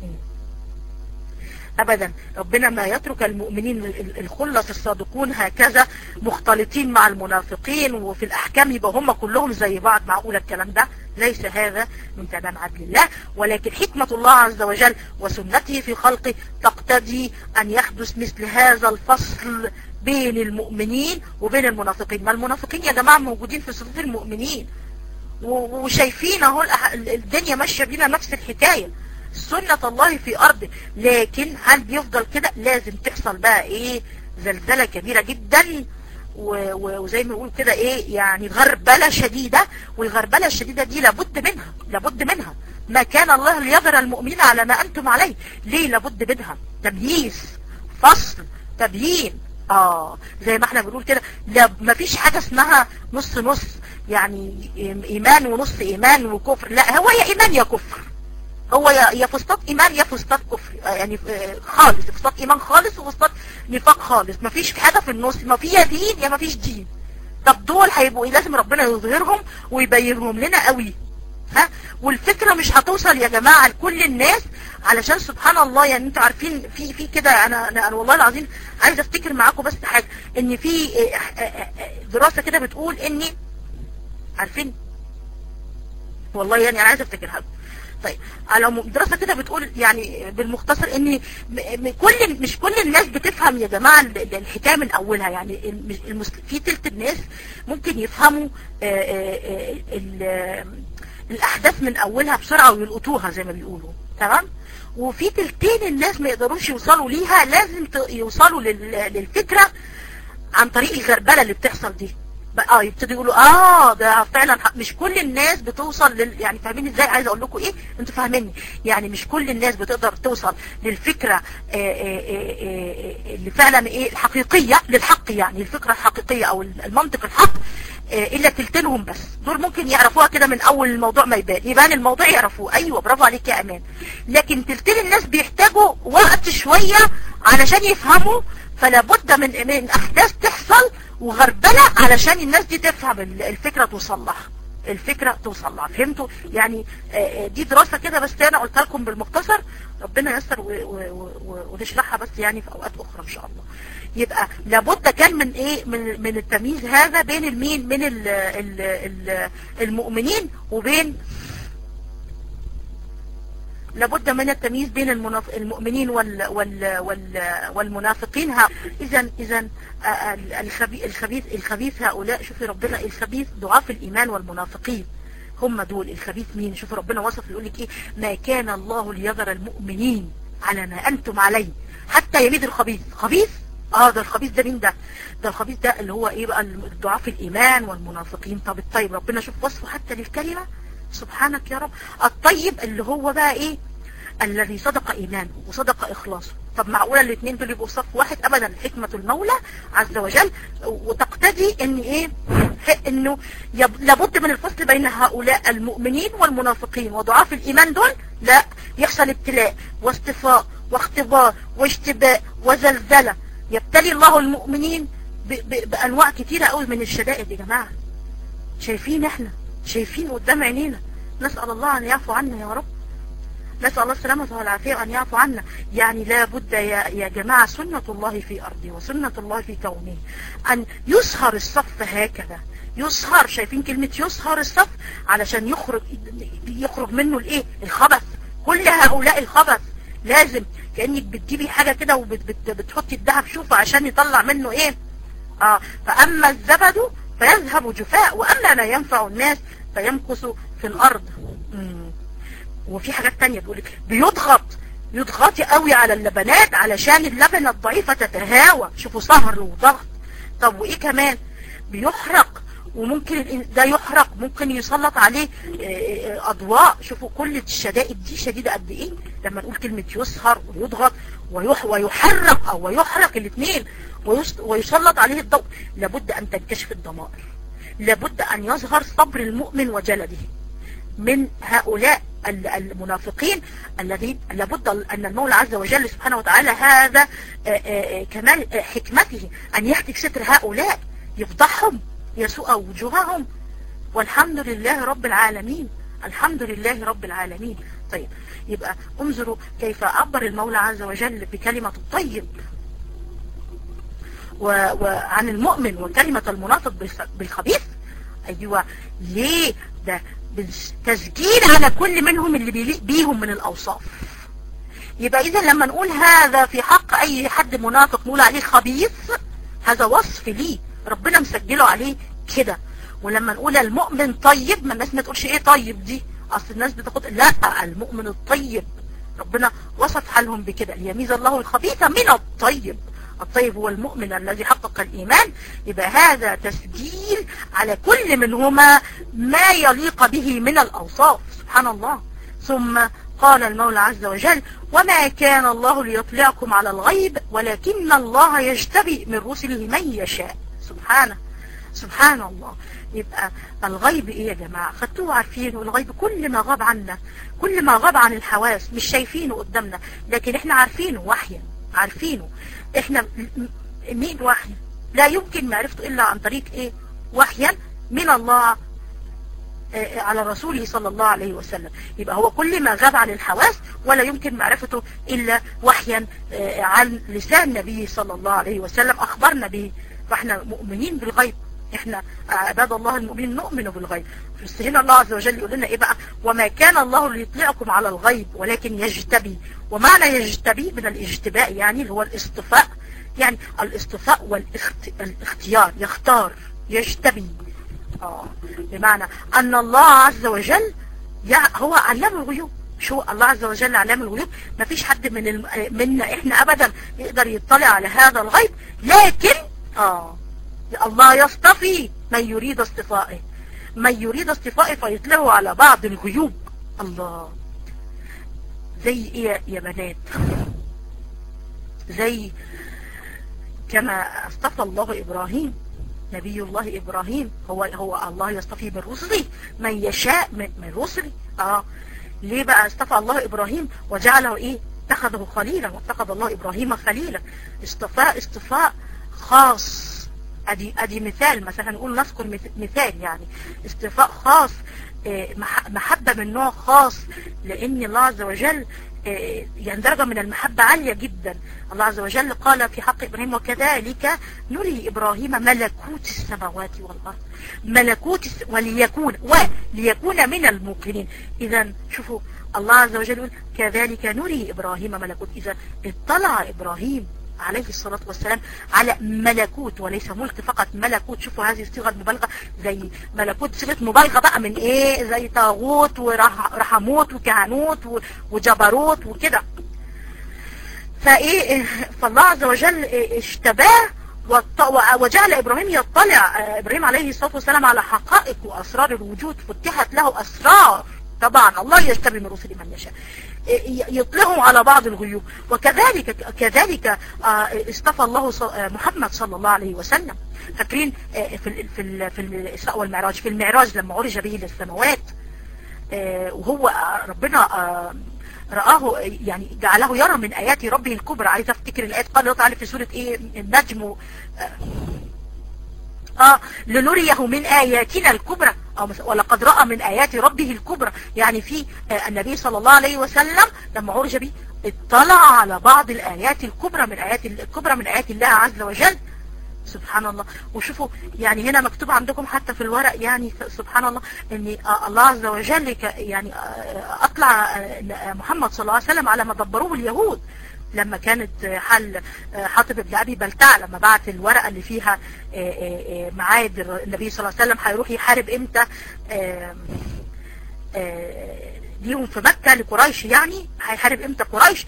أبدا ربنا ما يترك المؤمنين الخلص الصادقون هكذا مختلطين مع المنافقين وفي الأحكام يبقى هم كلهم زي بعض. معقولة الكلام ده؟ ليس هذا من تمام عدل الله، ولكن حكمة الله عز وجل وسنته في خلقه تقتضي أن يحدث مثل هذا الفصل بين المؤمنين وبين المنافقين. ما المنافقين يا جماعة موجودين في صفوف المؤمنين وشايفين اهو الدنيا ماشية بينا نفس الحكاية، سنة الله في أرضه. لكن هل بيفضل كده؟ لازم تحصل بقى ايه زلزلة كبيرة جدا وزي ما نقول كده ايه يعني غربلة شديدة، والغربلة الشديدة دي لابد منها. ما كان الله ليذر المؤمنين على ما أنتم عليه. ليه لابد منها؟ تمييز، فصل، تبيين. زي ما احنا بنقول كده ما فيش حاجة اسمها نص نص، يعني ايمان ونص ايمان وكفر. لا، هو يا ايمان يا كفر، هو يا فسطاط ايمان يا فسطاط كفر، يعني خالص فسطاط ايمان خالص وفسطاط نفاق خالص. ما فيش حاجة في النص، ما في يا دين يا ما فيش دين. طب دول هيبقوا لازم ربنا يظهرهم ويبينهم لنا قوي. والفكرة مش هتوصل يا جماعة لكل الناس، علشان سبحان الله يعني انتوا عارفين في كده انا والله العظيم عايز افتكر معاكم بس حاجة، ان في دراسة كده بتقول اني عارفين والله يعني انا عايز افتكرها. طيب على دراسة كده بتقول يعني بالمختصر ان مش كل الناس بتفهم يا جماعة الحكاية من اولها. يعني في تلت الناس ممكن يفهموا الاحداث من اولها بسرعة ويلقطوها زي ما بيقولوا، تمام؟ وفي تلتين الناس ما يقدروش يوصلوا ليها، لازم يوصلوا للفكرة عن طريق الغربلة اللي بتحصل دي. بقى يبتدوا يقولوا ده فعلا مش كل الناس بتوصل يعني فاهمين ازاي؟ عايز اقول لكم ايه، انتوا فاهميني؟ يعني مش كل الناس بتقدر توصل للفكرة اللي فعلا ايه الحقيقية للحق، يعني الفكرة الحقيقية او المنطق الحق الا تلتينهم بس. دول ممكن يعرفوها كده من اول الموضوع ما يبان الموضوع يعرفوه. ايوه برافو عليك يا امان. لكن تلتين الناس بيحتاجوا وقت شوية علشان يفهموا، فلا بد من احداث تحصل وغربلة علشان الناس دي تفهم الفكرة توصل لها. فهمتوا؟ يعني دي دراسة كده بس انا قلتها لكم بالمختصر، ربنا ييسر ونشرحها بس يعني في اوقات اخرى ان شاء الله. يبقى لابد كان من ايه من التمييز هذا بين المين، من المؤمنين وبين، لابد من التمييز بين المؤمنين والمنافقين. اذا الخبيث هؤلاء، شوفي ربنا الخبيث ضعاف الإيمان والمنافقين هم دول الخبيث. مين؟ شوفي ربنا وصف يقول لك ايه، ما كان الله ليذر المؤمنين على ما أنتم عليه حتى يميز الخبيث. خبيث ده الخبيث ده مين ده؟ ده الخبيث ده اللي هو ايه بقى؟ الضعاف الايمان والمنافقين. طب الطيب، ربنا شوف وصفه حتى للكلمة، سبحانك يا رب. الطيب اللي هو بقى ايه؟ الذي صدق ايمانه وصدق اخلاصه. طب معقولة الاثنين دول يبقوا في صف واحد؟ ابدا. حكمة المولى عز وجل وتقتضي ان ايه؟ انه لابد من الفصل بين هؤلاء المؤمنين والمنافقين وضعاف الايمان دول. لا، يحصل ابتلاء واصطفاء واختبار واشتباء وزلزلة. يبتلي الله المؤمنين بانواع كتيرة قوي من الشدائد يا جماعة. شايفين، احنا شايفين قدام عينينا. نسأل الله ان يعفو عنا يا رب، نسأل الله السلامة والعافية أن يعفو عنا. يعني لا بد يا جماعة، سنة الله في أرضه وسنة الله في كونه أن يسهر الصف هكذا. يسهر، شايفين كلمة يسهر الصف؟ علشان يخرج منه الايه؟ الخبث. كل هؤلاء الخبث لازم كأنك بتجيبي حاجة كده وبتحطي الذهب شوفه عشان يطلع منه ايه؟ فأما الزبد فيذهب جفاء وأما ما ينفع الناس فيمكث في الأرض. وفي حاجات تانية بيقولك يضغطي قوي على اللبنات علشان اللبنة الضعيفة تتهاوى. شوفوا سهر وضغط. طب وايه كمان؟ بيحرق، وممكن ده يحرق، ممكن يسلط عليه اضواء. شوفوا كل الشدائد دي شديدة قد ايه لما نقول كلمة يسهر ويضغط ويحرق او ويحرق الاثنين ويسلط عليه الضوء. لابد ان تنكشف الضمائر، لابد ان يظهر صبر المؤمن وجلده من هؤلاء المنافقين الذين لابد أن المولى عز وجل سبحانه وتعالى هذا كمال حكمته أن يحتك ستر هؤلاء، يفضحهم، يسوء وجوههم. والحمد لله رب العالمين، الحمد لله رب العالمين. طيب، يبقى انظروا كيف عبر المولى عز وجل بكلمة الطيب وعن المؤمن وكلمة المنافق بالخبيث. أيوة، ليه؟ ده تسجيل على كل منهم اللي بيليق بيهم من الأوصاف. يبقى إذا لما نقول هذا في حق أي حد منافق نقول عليه خبيث، هذا وصف ليه ربنا مسجله عليه كده. ولما نقول المؤمن طيب، ما الناس ما تقولش ايه طيب دي، أصل الناس بتاخد، لا، المؤمن الطيب ربنا وصف حالهم بكده، ليميز الله الخبيث من الطيب. الطيب هو المؤمن الذي حقق الإيمان. يبقى هذا تسجيل على كل منهما ما يليق به من الأوصاف. سبحان الله. ثم قال المولى عز وجل: وما كان الله ليطلعكم على الغيب ولكن الله يجتبي من رسله من يشاء. سبحانه، سبحان الله. يبقى الغيب ايه يا جماعة؟ خدتوه عارفينه. الغيب كل ما غاب عنا، كل ما غاب عن الحواس، مش شايفينه قدامنا لكن احنا عارفينه وحيا، عارفينه. احنا مين وحي؟ لا يمكن معرفته الا عن طريق ايه؟ وحيا من الله على رسوله صلى الله عليه وسلم. يبقى هو كل ما غاب عن الحواس ولا يمكن معرفته الا وحيا عن لسان النبي صلى الله عليه وسلم اخبرنا به. فاحنا مؤمنين بالغيب، احنا عباد الله المؤمنين نؤمن بالغيب. بس هنا الله عز وجل يقول لنا ايه بقى؟ وما كان الله ليطلعكم على الغيب ولكن يجتبي. ومعنى يجتبي من الاجتباء يعني اللي هو الاصطفاء، يعني الاصطفاء والاختيار، يختار، يجتبي. بمعنى ان الله عز وجل هو علام الغيوب. شو الله عز وجل علام الغيوب؟ ما فيش حد منا احنا ابدا يقدر يطلع على هذا الغيب، لكن الله يصطفي من يريد اصطفائه، من يريد اصطفائه فيطلعوا على بعض الغيوب. الله، زي ايه يا بنات؟ زي كما اصطفى الله ابراهيم، نبي الله ابراهيم، هو الله يصطفي من رسله من يشاء من رسله. ليه بقى اصطفى الله ابراهيم وجعله ايه؟ اتخذه خليلا، واتخذ الله ابراهيم خليلا. اصطفاء خاص. ادي مثال، مثلا نقول نذكر مثال، يعني اصطفاء خاص، محبة من نوع خاص، لان الله عز وجل يعني درجة من المحبة عالية جدا. الله عز وجل قال في حق إبراهيم: وكذلك نري إبراهيم ملكوت السماوات والأرض، ملكوت وليكون من الموقنين. إذا شوفوا الله عز وجل يقول: كذلك نري إبراهيم ملكوت. إذا اطلع إبراهيم عليه الصلاة والسلام على ملكوت وليس ملك فقط، ملكوت. شوفوا هذه الصيغة المبالغة، زي ملكوت صيغة مبالغة بقى من ايه؟ زي طاغوت ورحموت وكهنوت وجبروت وكده. فايه فالله عز وجل اشتباه وجعل ابراهيم يطلع، ابراهيم عليه الصلاة والسلام، على حقائق واسرار الوجود، فتحت له اسرار. طبعا الله يجتبي من رسله من يشاء، يطلعهم على بعض الغيوب. كذلك اصطفى الله محمد صلى الله عليه وسلم. فاكرين في الإسراء والمعراج، في المعراج لما عرج به للسماوات، وهو ربنا رآه، يعني جعله يرى من آيات ربه الكبرى. عايز افتكر الآيات، قال الله تعالى في سورة ايه النجم، لنريه من آياتنا الكبرى، ولقد رأى من آيات ربه الكبرى. يعني في النبي صلى الله عليه وسلم لما عرج به اطلع على بعض الآيات الكبرى من آيات الله عز وجل. سبحان الله. وشوفوا يعني هنا مكتوب عندكم حتى في الورق، يعني سبحان الله ان الله عز وجل يعني اطلع محمد صلى الله عليه وسلم على ما دبروه اليهود، لما كانت حل حاطب بن ابي بلتع، لما بعت الورقه اللي فيها معاد النبي صلى الله عليه وسلم هيروح يحارب امتى ليهم في مكه لقريش، يعني هيحارب امتى قريش.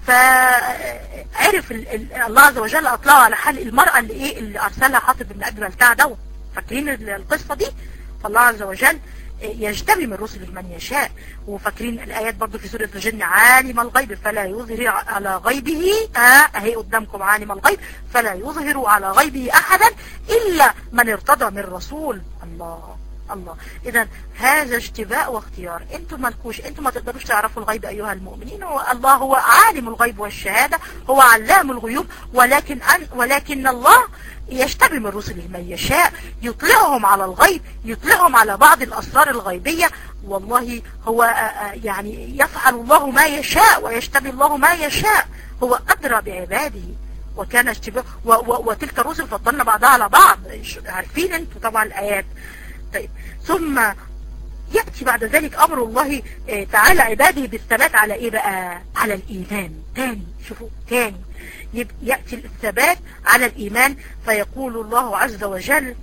فعرف الله عز وجل اطلعه على حال المرأة اللي ارسلها حاطب بن ابي بلتع دوت. فاكرين القصة دي؟ فالله عز وجل يجتبي من رسله من يشاء. وفاكرين الايات برضو في سورة الجن، عالم الغيب فلا يظهر على غيبه، اهي قدامكم، عالم الغيب فلا يظهر على غيبه احدا الا من ارتضى من رسول. الله. اذا هذا اجتباء واختيار. انتم مالكوش، انتم ما تقدروش تعرفوا الغيب ايها المؤمنين. الله هو عالم الغيب والشهادة، هو علام الغيوب، ولكن الله يجتبي من رسله من يشاء، يطلعهم على الغيب، يطلعهم على بعض الاسرار الغيبية. والله هو يعني يفعل الله ما يشاء ويجتبي الله ما يشاء، هو أدرى بعباده. وكان اجتباء وتلك الرسل فضلنا بعضها على بعض، عارفين انتم طبعا الآيات. طيب ثم يأتي بعد ذلك أمر الله تعالى عباده بالثبات على إيه بقى؟ على الإيمان. تاني شوفوا، تاني يأتي الثبات على الإيمان، فيقول الله عز وجل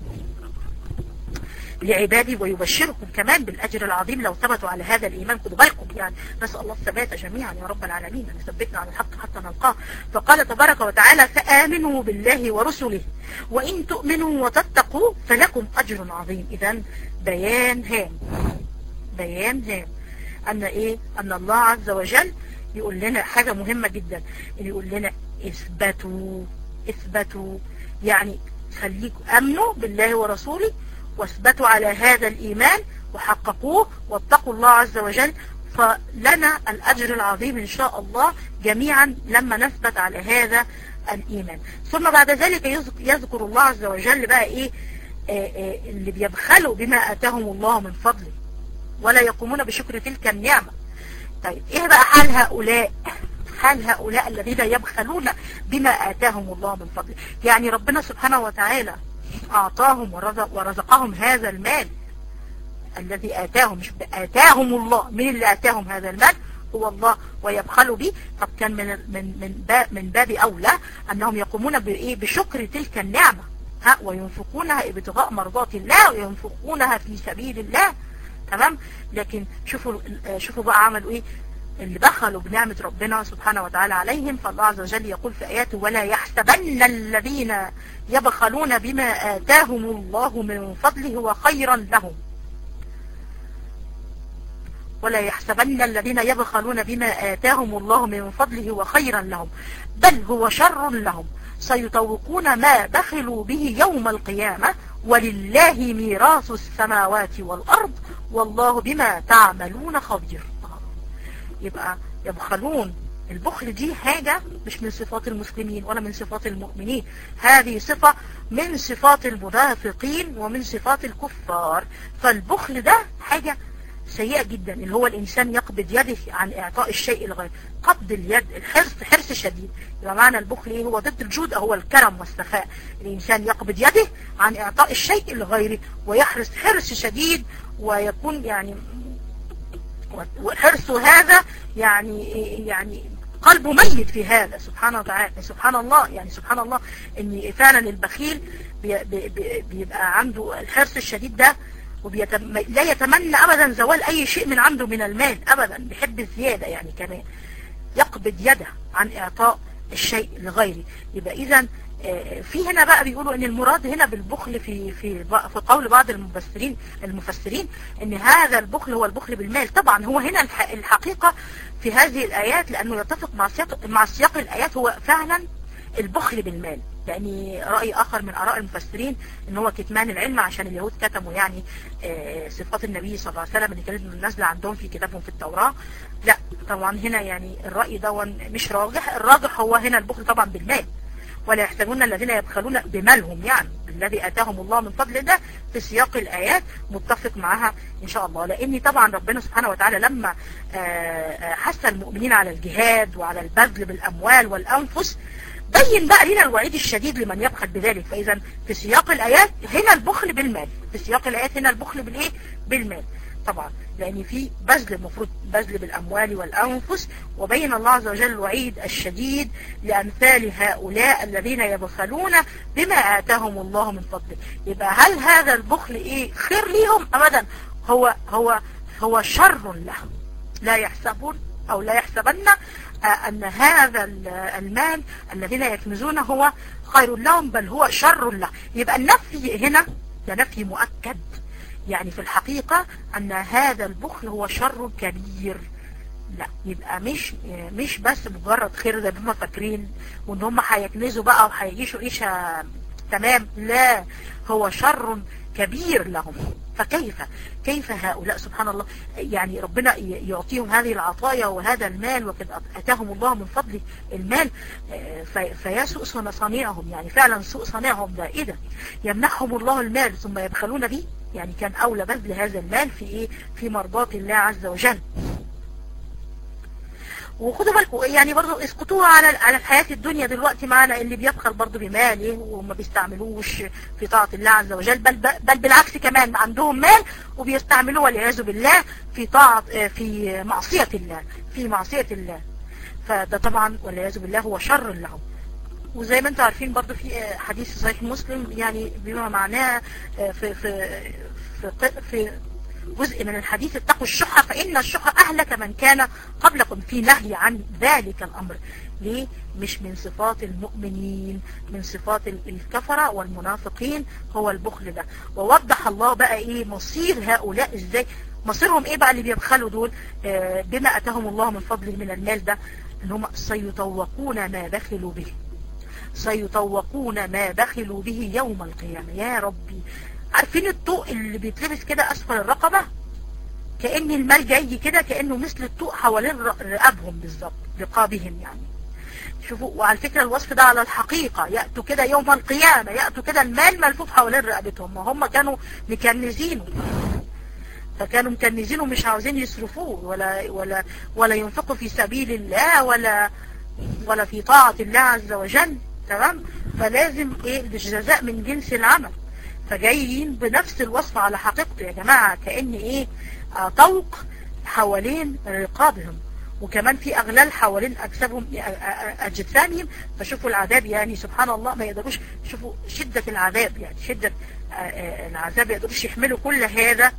لعبادي ويبشركم كمان بالأجر العظيم لو ثبتوا على هذا الإيمان. خدوا بالكم، يعني نسأل الله الثبات جميعا يا رب العالمين، أن يثبتنا على الحق حتى نلقاه. فقال تبارك وتعالى: فآمنوا بالله ورسله وإن تؤمنوا وتتقوا فلكم أجر عظيم. إذن بيان هام أن إيه؟ أن الله عز وجل يقول لنا حاجة مهمة جدا، يقول لنا اثبتوا، يعني خليكم أمنوا بالله ورسوله واثبتوا على هذا الإيمان وحققوه واتقوا الله عز وجل، فلنا الأجر العظيم إن شاء الله جميعا لما نثبت على هذا الإيمان. ثم بعد ذلك يذكر الله عز وجل بقى إيه اللي بيبخلوا بما آتاهم الله من فضله ولا يقومون بشكر تلك النعمة. طيب إيه بقى حال هؤلاء الذين يبخلون بما آتاهم الله من فضله؟ يعني ربنا سبحانه وتعالى أعطاهم ورزقهم هذا المال الذي آتاهم، مش آتاهم الله، من اللي آتاهم هذا المال هو الله، ويبخلوا به. طب كان من باب أولى أنهم يقومون بشكر تلك النعمة، وينفقونها ابتغاء مرضات الله وينفقونها في سبيل الله. تمام. لكن شوفوا بقى عملوا ايه اللي بخلوا بنعمة ربنا سبحانه وتعالى عليهم. فالله عز وجل يقول في آياته: ولا يحسبن الذين يبخلون بما آتاهم الله من فضله هو خيرا لهم، ولا يحسبن الذين يبخلون بما آتاهم الله من فضله هو خيرا لهم بل هو شر لهم، سيطوقون ما بخلوا به يوم القيامة ولله ميراث السماوات والأرض والله بما تعملون خبير. يبقى يبخلون، البخل دي حاجة مش من صفات المسلمين ولا من صفات المؤمنين، هذه صفة من صفات المنافقين ومن صفات الكفار. فالبخل ده حاجة سيئة جدا، اللي هو الإنسان يقبض يده عن إعطاء الشيء الغير. قبض اليد، حرص شديد. يبقى معنى البخل إيه؟ هو ضد الجود، هو الكرم والسخاء. الإنسان يقبض يده عن إعطاء الشيء لغيره ويحرص حرص شديد، ويكون يعني وحرصه هذا يعني قلبه ميت في هذا. سبحانه وتعالى، سبحان الله، يعني سبحان الله ان فعلا البخيل بيبقى عنده الحرص الشديد ده، لا يتمنى ابدا زوال اي شيء من عنده من المال ابدا، بيحب الزيادة. يعني كمان يقبض يده عن اعطاء الشيء لغيري. يبقى اذا في هنا بقى بيقولوا ان المراد هنا بالبخل في قول بعض المفسرين ان هذا البخل هو البخل بالمال. طبعا هو هنا الحقيقة في هذه الآيات، لأنه يتفق مع سياق الآيات، هو فعلا البخل بالمال. يعني رأي آخر من آراء المفسرين ان هو كتمان العلم، عشان اليهود كتموا يعني صفات النبي صلى الله عليه وسلم اللي كانت نازلة عندهم في كتابهم في التوراة. لا طبعا هنا يعني الرأي ده مش راجح. الراجح هو هنا البخل طبعا بالمال. ولا يحسبون الذين يبخلون بمالهم، يعني الذي آتاهم الله من فضل، ده في سياق الآيات متفق معها إن شاء الله. لأن طبعا ربنا سبحانه وتعالى لما حث المؤمنين على الجهاد وعلى البذل بالأموال والأنفس، بين بقى هنا الوعيد الشديد لمن يبخل بذلك. فإذا في سياق الآيات هنا البخل بالمال، في سياق الآيات هنا البخل بالإيه؟ بالمال طبعا، لأن في بذل، المفروض بذل بالأموال والأنفس. وبين الله عز وجل الوعيد الشديد لأمثال هؤلاء الذين يبخلون بما آتاهم الله من فضله. يبقى هل هذا البخل إيه؟ خير ليهم؟ أبدا، هو شر لهم. لا يحسبون أو لا يحسبن أن هذا المال الذين يكنزونه هو خير لهم، بل هو شر لهم. يبقى النفي هنا ده نفي مؤكد، يعني في الحقيقة أن هذا البخل هو شر كبير. لا، يبقى مش بس مجرد خير زي ما هم فاكرين، وان هم هيكنزوا بقى وهيعيشوا عيشة تمام. لا، هو شر كبير لهم. فكيف هؤلاء سبحان الله، يعني ربنا يعطيهم هذه العطايا وهذا المال، وقد أتاهم الله من فضل المال، فيا سوء صنيعهم، يعني فعلا سوء صنيعهم ده. إيه ده؟ يمنحهم الله المال ثم يبخلون به، يعني كان أولى بذل هذا المال في إيه؟ في مرضات الله عز وجل. وخدوا بالكم يعني برضو اسقطوها على الحياة الدنيا دلوقتي معنا، اللي بيبخل برضو بماله وما بيستعملوش في طاعة الله عز وجل، بل بالعكس كمان عندهم مال وبيستعملوه والعياذ بالله في طاعة، في معصية الله. فده طبعا والعياذ بالله هو شر لهم. وزي ما انتم عارفين برضو في حديث صحيح مسلم يعني بما معناه في جزء من الحديث: اتقوا الشح فإن الشح أهلك من كان قبلكم. في نهي عن ذلك الأمر. ليه؟ مش من صفات المؤمنين، من صفات الكفرة والمنافقين هو البخل ده. ووضح الله بقى ايه مصير هؤلاء، ازاي مصيرهم ايه بقى اللي بيبخلوا دول بما أتاهم الله من فضل من المال ده، ان هم سيطوقون ما بخلوا به، سيطوقون ما بخلوا به يوم القيامة. يا ربي، عارفين الطوق اللي بيتلبس كده اسفل الرقبة؟ كأن المال جاي كده، كأنه مثل الطوق حوالين رقابهم بالظبط، رقابهم يعني. شوفوا، وعلى فكرة الوصف ده على الحقيقة، يأتوا كده يوم القيامة، يأتوا كده المال ملفوف حوالين رقبتهم، وهم كانوا مكنزينه، فكانوا مكنزينه مش عاوزين يصرفوه ولا ينفقوا في سبيل الله ولا في طاعة الله عز وجل. تمام؟ فلازم ايه؟ الجزاء من جنس العمل. فجايين بنفس الوصف على حقيقته يا جماعة، كأن ايه؟ طوق حوالين رقابهم، وكمان في اغلال حوالين اجسامهم. فشوفوا العذاب، يعني سبحان الله ما يقدروش، شوفوا شدة العذاب، يعني شدة العذاب ما يقدروش يحملوا كل هذا.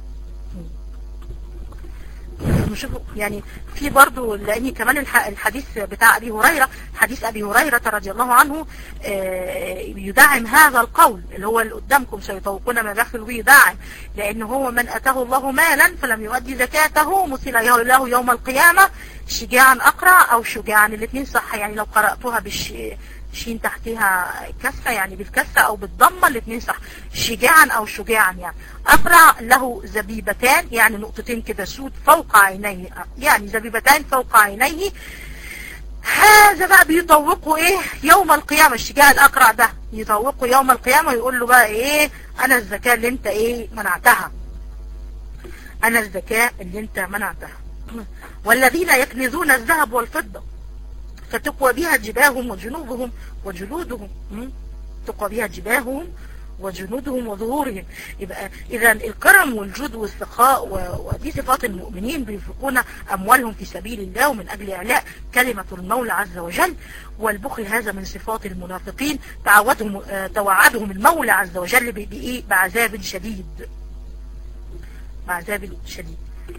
شوفوا يعني في برضو، لأن كمان الحديث بتاع أبي هريرة، حديث أبي هريرة رضي الله عنه يدعم هذا القول اللي هو اللي قدامكم: سيطوقون ما بخلوا به. يدعم، لأنه هو من أتاه الله مالا فلم يؤدي زكاته مثل له يوم القيامة شجاعا أقرأ أو شجاعا، الاثنين صح، يعني لو قرأتوها شين تحتها كسرة، يعني بالكسرة او بالضمة، الاثنين صح، شجاعا او شجاعا. يعني اقرأ له زبيبتان، يعني نقطتين كده سود فوق عينيه، يعني زبيبتان فوق عينيه. هذا بقى بيطوقه ايه يوم القيامة. الشجاع الاقرأ ده يطوقه يوم القيامة، يقول له بقى ايه: انا الزكاة اللي انت ايه منعتها، انا الزكاة اللي انت منعتها. والذين يكنزون الذهب والفضة فتقوى بها جباههم وجلودهم تقوى بها جباههم وجنودهم وظهورهم. يبقى إذا الكرم والجود والسخاء ودي صفات المؤمنين، بينفقون أموالهم في سبيل الله ومن أجل إعلاء كلمة المولى عز وجل. والبخل هذا من صفات المنافقين، توعدهم المولى عز وجل بعذاب شديد، بعذاب شديد.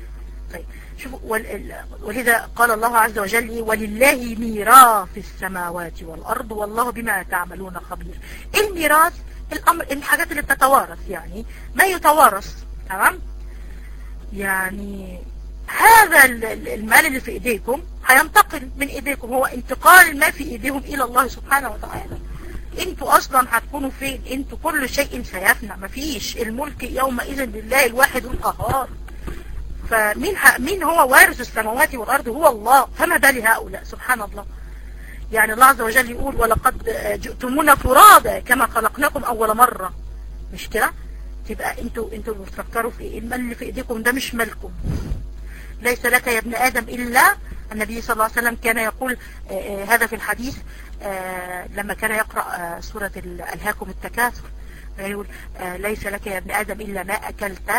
طيب شوفوا ولذا قال الله عز وجل ولله ميراث السماوات والأرض والله بما تعملون خبير. الميراث الأمر الحاجات اللي بتتوارث، يعني ما يتوارث، تمام؟ يعني هذا المال اللي في ايديكم هينتقل من ايديكم، هو انتقال المال في ايديهم الى الله سبحانه وتعالى. انتوا اصلا هتكونوا فين؟ انتوا كل شيء سيفنى، مفيش، الملك يومئذ لله الواحد القهار. مين هو وارث السماوات والارض؟ هو الله. فما بال هؤلاء؟ سبحان الله. يعني الله عز وجل يقول ولقد جئتمونا فرادا كما خلقناكم اول مرة، مش كده؟ تبقى انتوا بتفكروا في ايه؟ المال اللي في ايديكم ده مش مالكم. ليس لك يا ابن ادم الا، النبي صلى الله عليه وسلم كان يقول هذا في الحديث لما كان يقرأ سورة ألهاكم التكاثر، يقول ليس لك يا ابن ادم الا ما اكلت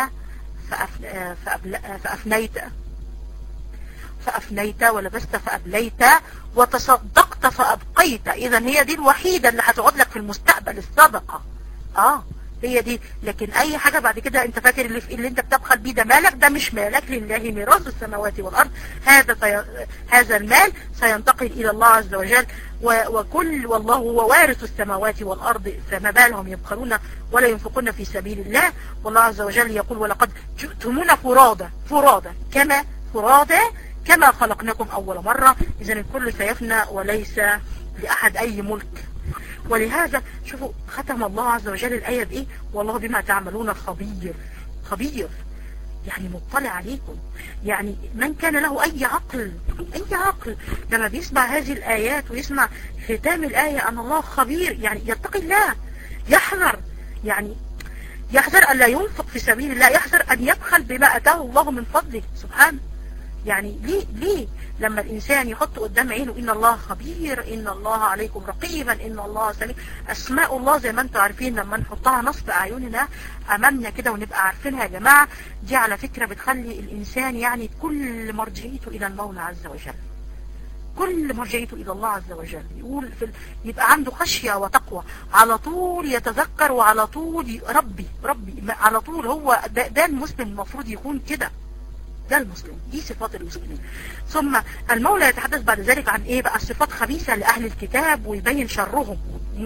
فأفنيت ولبست فأبليت وتصدقت فأبقيت. إذا هي دي الوحيدة اللي هتقعد لك في المستقبل، الصدقة. هي دي. لكن أي حاجة بعد كده أنت فاكر اللي أنت بتبخل بيه ده مالك، ده مش مالك. لله ميراث السماوات والأرض. هذا المال سينتقل إلى الله عز وجل، والله هو وارث السماوات والأرض، فما بالهم يبخلون ولا ينفقون في سبيل الله. والله عز وجل يقول ولقد جئتمونا فرادا كما خلقناكم أول مرة. إذن الكل سيفنى وليس لأحد أي ملك. ولهذا شوفوا ختم الله عز وجل الآية بإيه؟ والله بما تعملون خبير، يعني مطلع عليكم. يعني من كان له أي عقل لما بيسمع هذه الآيات ويسمع ختام الآية أن الله خبير، يعني يتقي الله، يحذر أن لا ينفق في سبيل الله، يحذر أن يبخل بما أتاه الله من فضله سبحانه. يعني ليه لما الإنسان يحط قدام عينه إن الله خبير، إن الله عليكم رقيبا، إن الله سميع، أسماء الله زي ما انتم عارفين لما نحطها نصب أعيننا أمامنا كده ونبقى عارفينها يا جماعة، دي على فكرة بتخلي الإنسان يعني كل مرجعيته إلى المولى عز وجل، كل مرجعيته إلى الله عز وجل. يقول يبقى عنده خشية وتقوى، على طول يتذكر وعلى طول ربي على طول. هو ده المسلم المفروض يكون كده، ده المسلم، دي صفات المسلمين. ثم المولى يتحدث بعد ذلك عن ايه بقى؟ الصفات خبيثة لأهل الكتاب ويبين شرهم.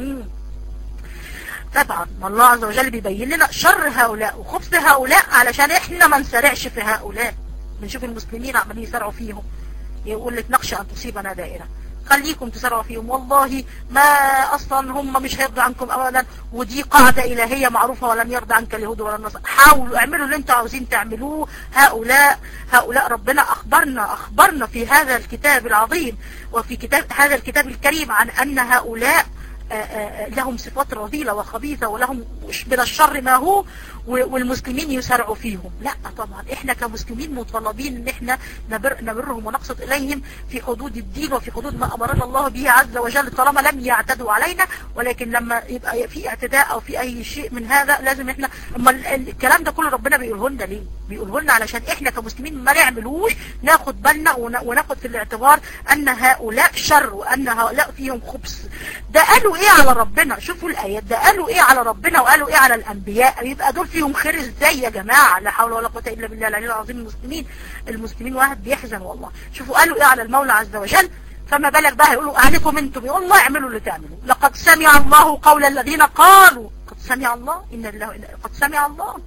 طبعا الله عز وجل بيبين لنا شر هؤلاء وخبث هؤلاء علشان احنا ما نسرعش في هؤلاء. بنشوف المسلمين عمالين يسرعوا فيهم، يقول لك نخشى ان تصيبنا دائرة، خليكم تسرعوا فيهم، والله ما اصلا هم مش هيرضى عنكم ابدا، ودي قاعدة الهية معروفة، ولن يرضى عنك اليهود ولا النصارى. حاولوا اعملوا اللي انتوا عاوزين تعملوه. هؤلاء ربنا اخبرنا في هذا الكتاب العظيم وفي هذا الكتاب الكريم عن ان هؤلاء لهم صفات رذيلة وخبيثة ولهم من الشر ما هو، والمسلمين يسارعوا فيهم. لا طبعا احنا كمسلمين مطالبين ان احنا نبرهم ونقصد اليهم في حدود الدين وفي حدود ما امرنا الله به عز وجل طالما لم يعتدوا علينا. ولكن لما يبقى في اعتداء او في اي شيء من هذا لازم احنا الكلام ده كله ربنا بيقوله لنا ليه؟ بيقوله لنا علشان احنا كمسلمين ما نعملوش، ناخد بالنا وناخد في الاعتبار ان هؤلاء شر وان هؤلاء فيهم خبث. ده قالوا ايه على ربنا؟ شوفوا الايات، ده قالوا ايه على ربنا وقالوا ايه على الانبياء، يبقى دول فيهم خير ازاي يا جماعة؟ لا حول ولا قوة الا بالله العلي العظيم. المسلمين واحد بيحزن والله. شوفوا قالوا ايه على المولى عز وجل، فما بالك بقى يقولوا عليكم انتم، يقول الله اعملوا اللي تعملوا. لقد سمع الله قول الذين قالوا، قد سمع الله قد سمع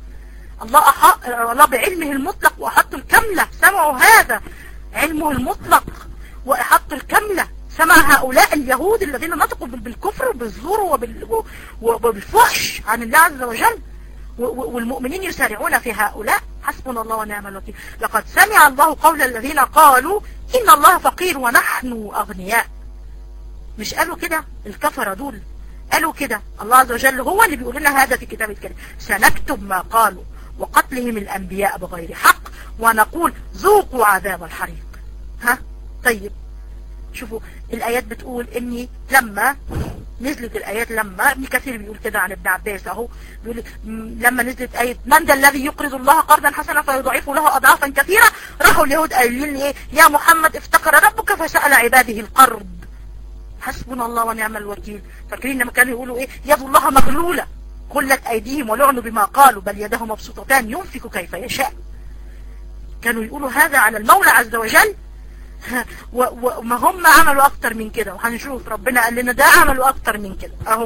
الله بعلمه المطلق واحط الكاملة، سمعوا هذا علمه المطلق واحط الكاملة. سمع هؤلاء اليهود الذين نطقوا بالكفر وبالزور وبالفحش عن الله عز وجل، والمؤمنين يسارعون في هؤلاء. حسبنا الله ونعم الوكيل. لقد سمع الله قول الذين قالوا إن الله فقير ونحن أغنياء. مش قالوا كده الكفرة دول؟ قالوا كده. الله عز وجل هو اللي بيقول لنا هذا في كتاب الكريم، سنكتب ما قالوا وقتلهم الأنبياء بغير حق ونقول ذوقوا عذاب الحريق. طيب شوفوا الآيات بتقول إني لما نزلت الآيات، لما ابن كثير بيقول كده عن ابن عباس اهو، بيقول لما نزلت آية من ذا الذي يقرض الله قرضا حسنا فيضاعفه له أضعافا كثيرة، راحوا اليهود قايلين ايه؟ يا محمد افتقر ربك فسأل عباده القرض. حسبنا الله ونعم الوكيل. فاكرين لما كانوا يقولوا ايه؟ يد الله مغلولة غلت أيديهم ولعنوا بما قالوا بل يده مبسوطتان ينفق كيف يشاء. كانوا يقولوا هذا على المولى عز وجل. وما هم عملوا اكتر من كده، وهنشوف ربنا قال لنا ده عملوا اكتر من كده اهو.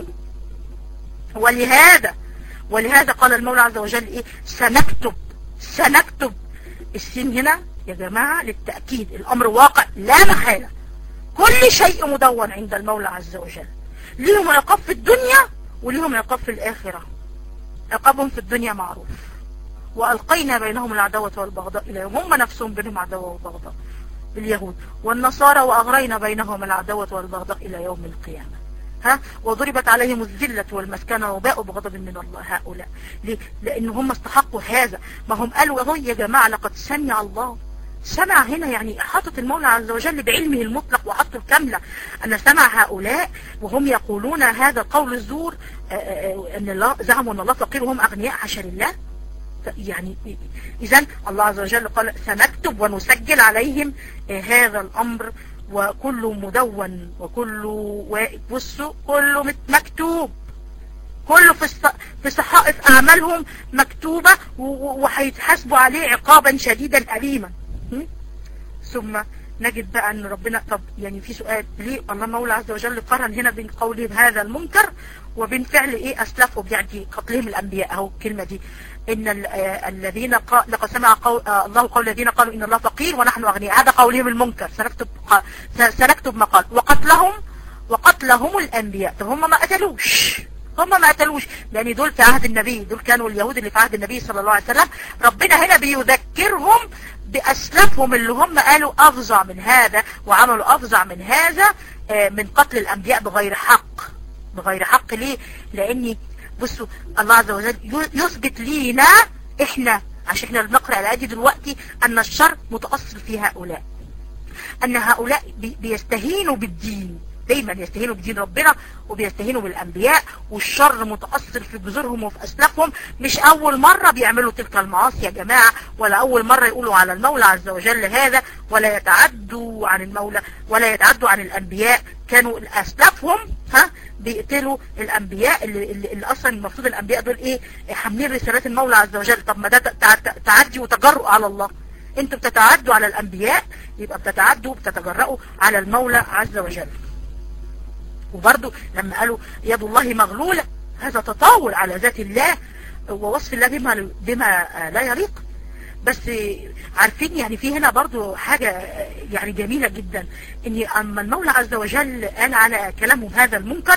ولهذا قال المولى عز وجل ايه؟ سنكتب. السين هنا يا جماعة للتأكيد، الامر واقع لا محالة، كل شيء مدون عند المولى عز وجل. ليهم عقاب في الدنيا وليهم عقاب في الآخرة. عقابهم في الدنيا معروف، وألقينا بينهم العداوة والبغضاء إلى يوم، هم نفسهم بينهم عداوة وبغضاء، اليهود والنصارى، وأغرينا بينهم العداوة والبغضاء إلى يوم القيامة. وضربت عليهم الذلة والمسكنة وباءوا بغضب من الله. هؤلاء ليه؟ لأن هم استحقوا هذا. ما هم قالوا اهو يا جماعة لقد سمع الله. سمع هنا يعني حاطط المولى عز وجل بعلمه المطلق وحطه الكاملة أن سمع هؤلاء وهم يقولون هذا قول الزور، أن الله زعموا أن الله فقير وهم أغنياء، حاشا لله. يعني إذن الله عز وجل قال سنكتب ونسجل عليهم هذا الأمر، وكله مدون وكله بصوا كله مكتوب، كله في صحائف أعمالهم مكتوبة، وهيتحاسبوا عليه عقابا شديدا أليما. ثم نجد بقى أن ربنا، طب يعني في سؤال، ليه الله مولى عز وجل قرن هنا بين قوله بهذا المنكر وبين فعل ايه أسلافهم، يعني قتلهم الأنبياء اهو الكلمة دي، إن الذين لقد سمع الله قول الذين قالوا إن الله فقير ونحن أغنياء، هذا قولهم المنكر. سنكتب ما قال، وقتلهم الأنبياء. طب هم ما قتلوش لأن دول في عهد النبي، دول كانوا اليهود اللي في عهد النبي صلى الله عليه وسلم. ربنا هنا بيذكرهم بأسلافهم اللي هم قالوا أفظع من هذا وعملوا أفظع من هذا من قتل الأنبياء بغير حق. ليه؟ لأني بصوا الله عز وجل يثبت لينا احنا، عشان احنا بنقرأ الآية دي دلوقتي، أن الشر متأصل في هؤلاء، أن هؤلاء بيستهينوا بالدين، دايما يستهينوا بدين ربنا وبيستهينوا بالأنبياء، والشر متأثر في جذورهم وفي أسلافهم. مش أول مرة بيعملوا تلك المعاصي يا جماعة، ولا أول مرة يقولوا على المولى عز وجل هذا، ولا يتعدوا عن المولى ولا يتعدوا عن الأنبياء. كانوا أسلافهم بيقتلوا الأنبياء اللي أصلا المفروض الأنبياء دول إيه؟ حاملين رسالات المولى عز وجل. طب ما ده تعدي وتجرؤ على الله. انتوا بتتعدوا على الأنبياء، يبقى بتتجرؤوا على المولى عز وجل. وبرضو لما قالوا يد الله مغلولة، هذا تطاول على ذات الله ووصف الله بما لا يليق. بس عارفين يعني في هنا برضو حاجة يعني جميلة جدا، ان اما المولى عز وجل قال على كلامهم هذا المنكر،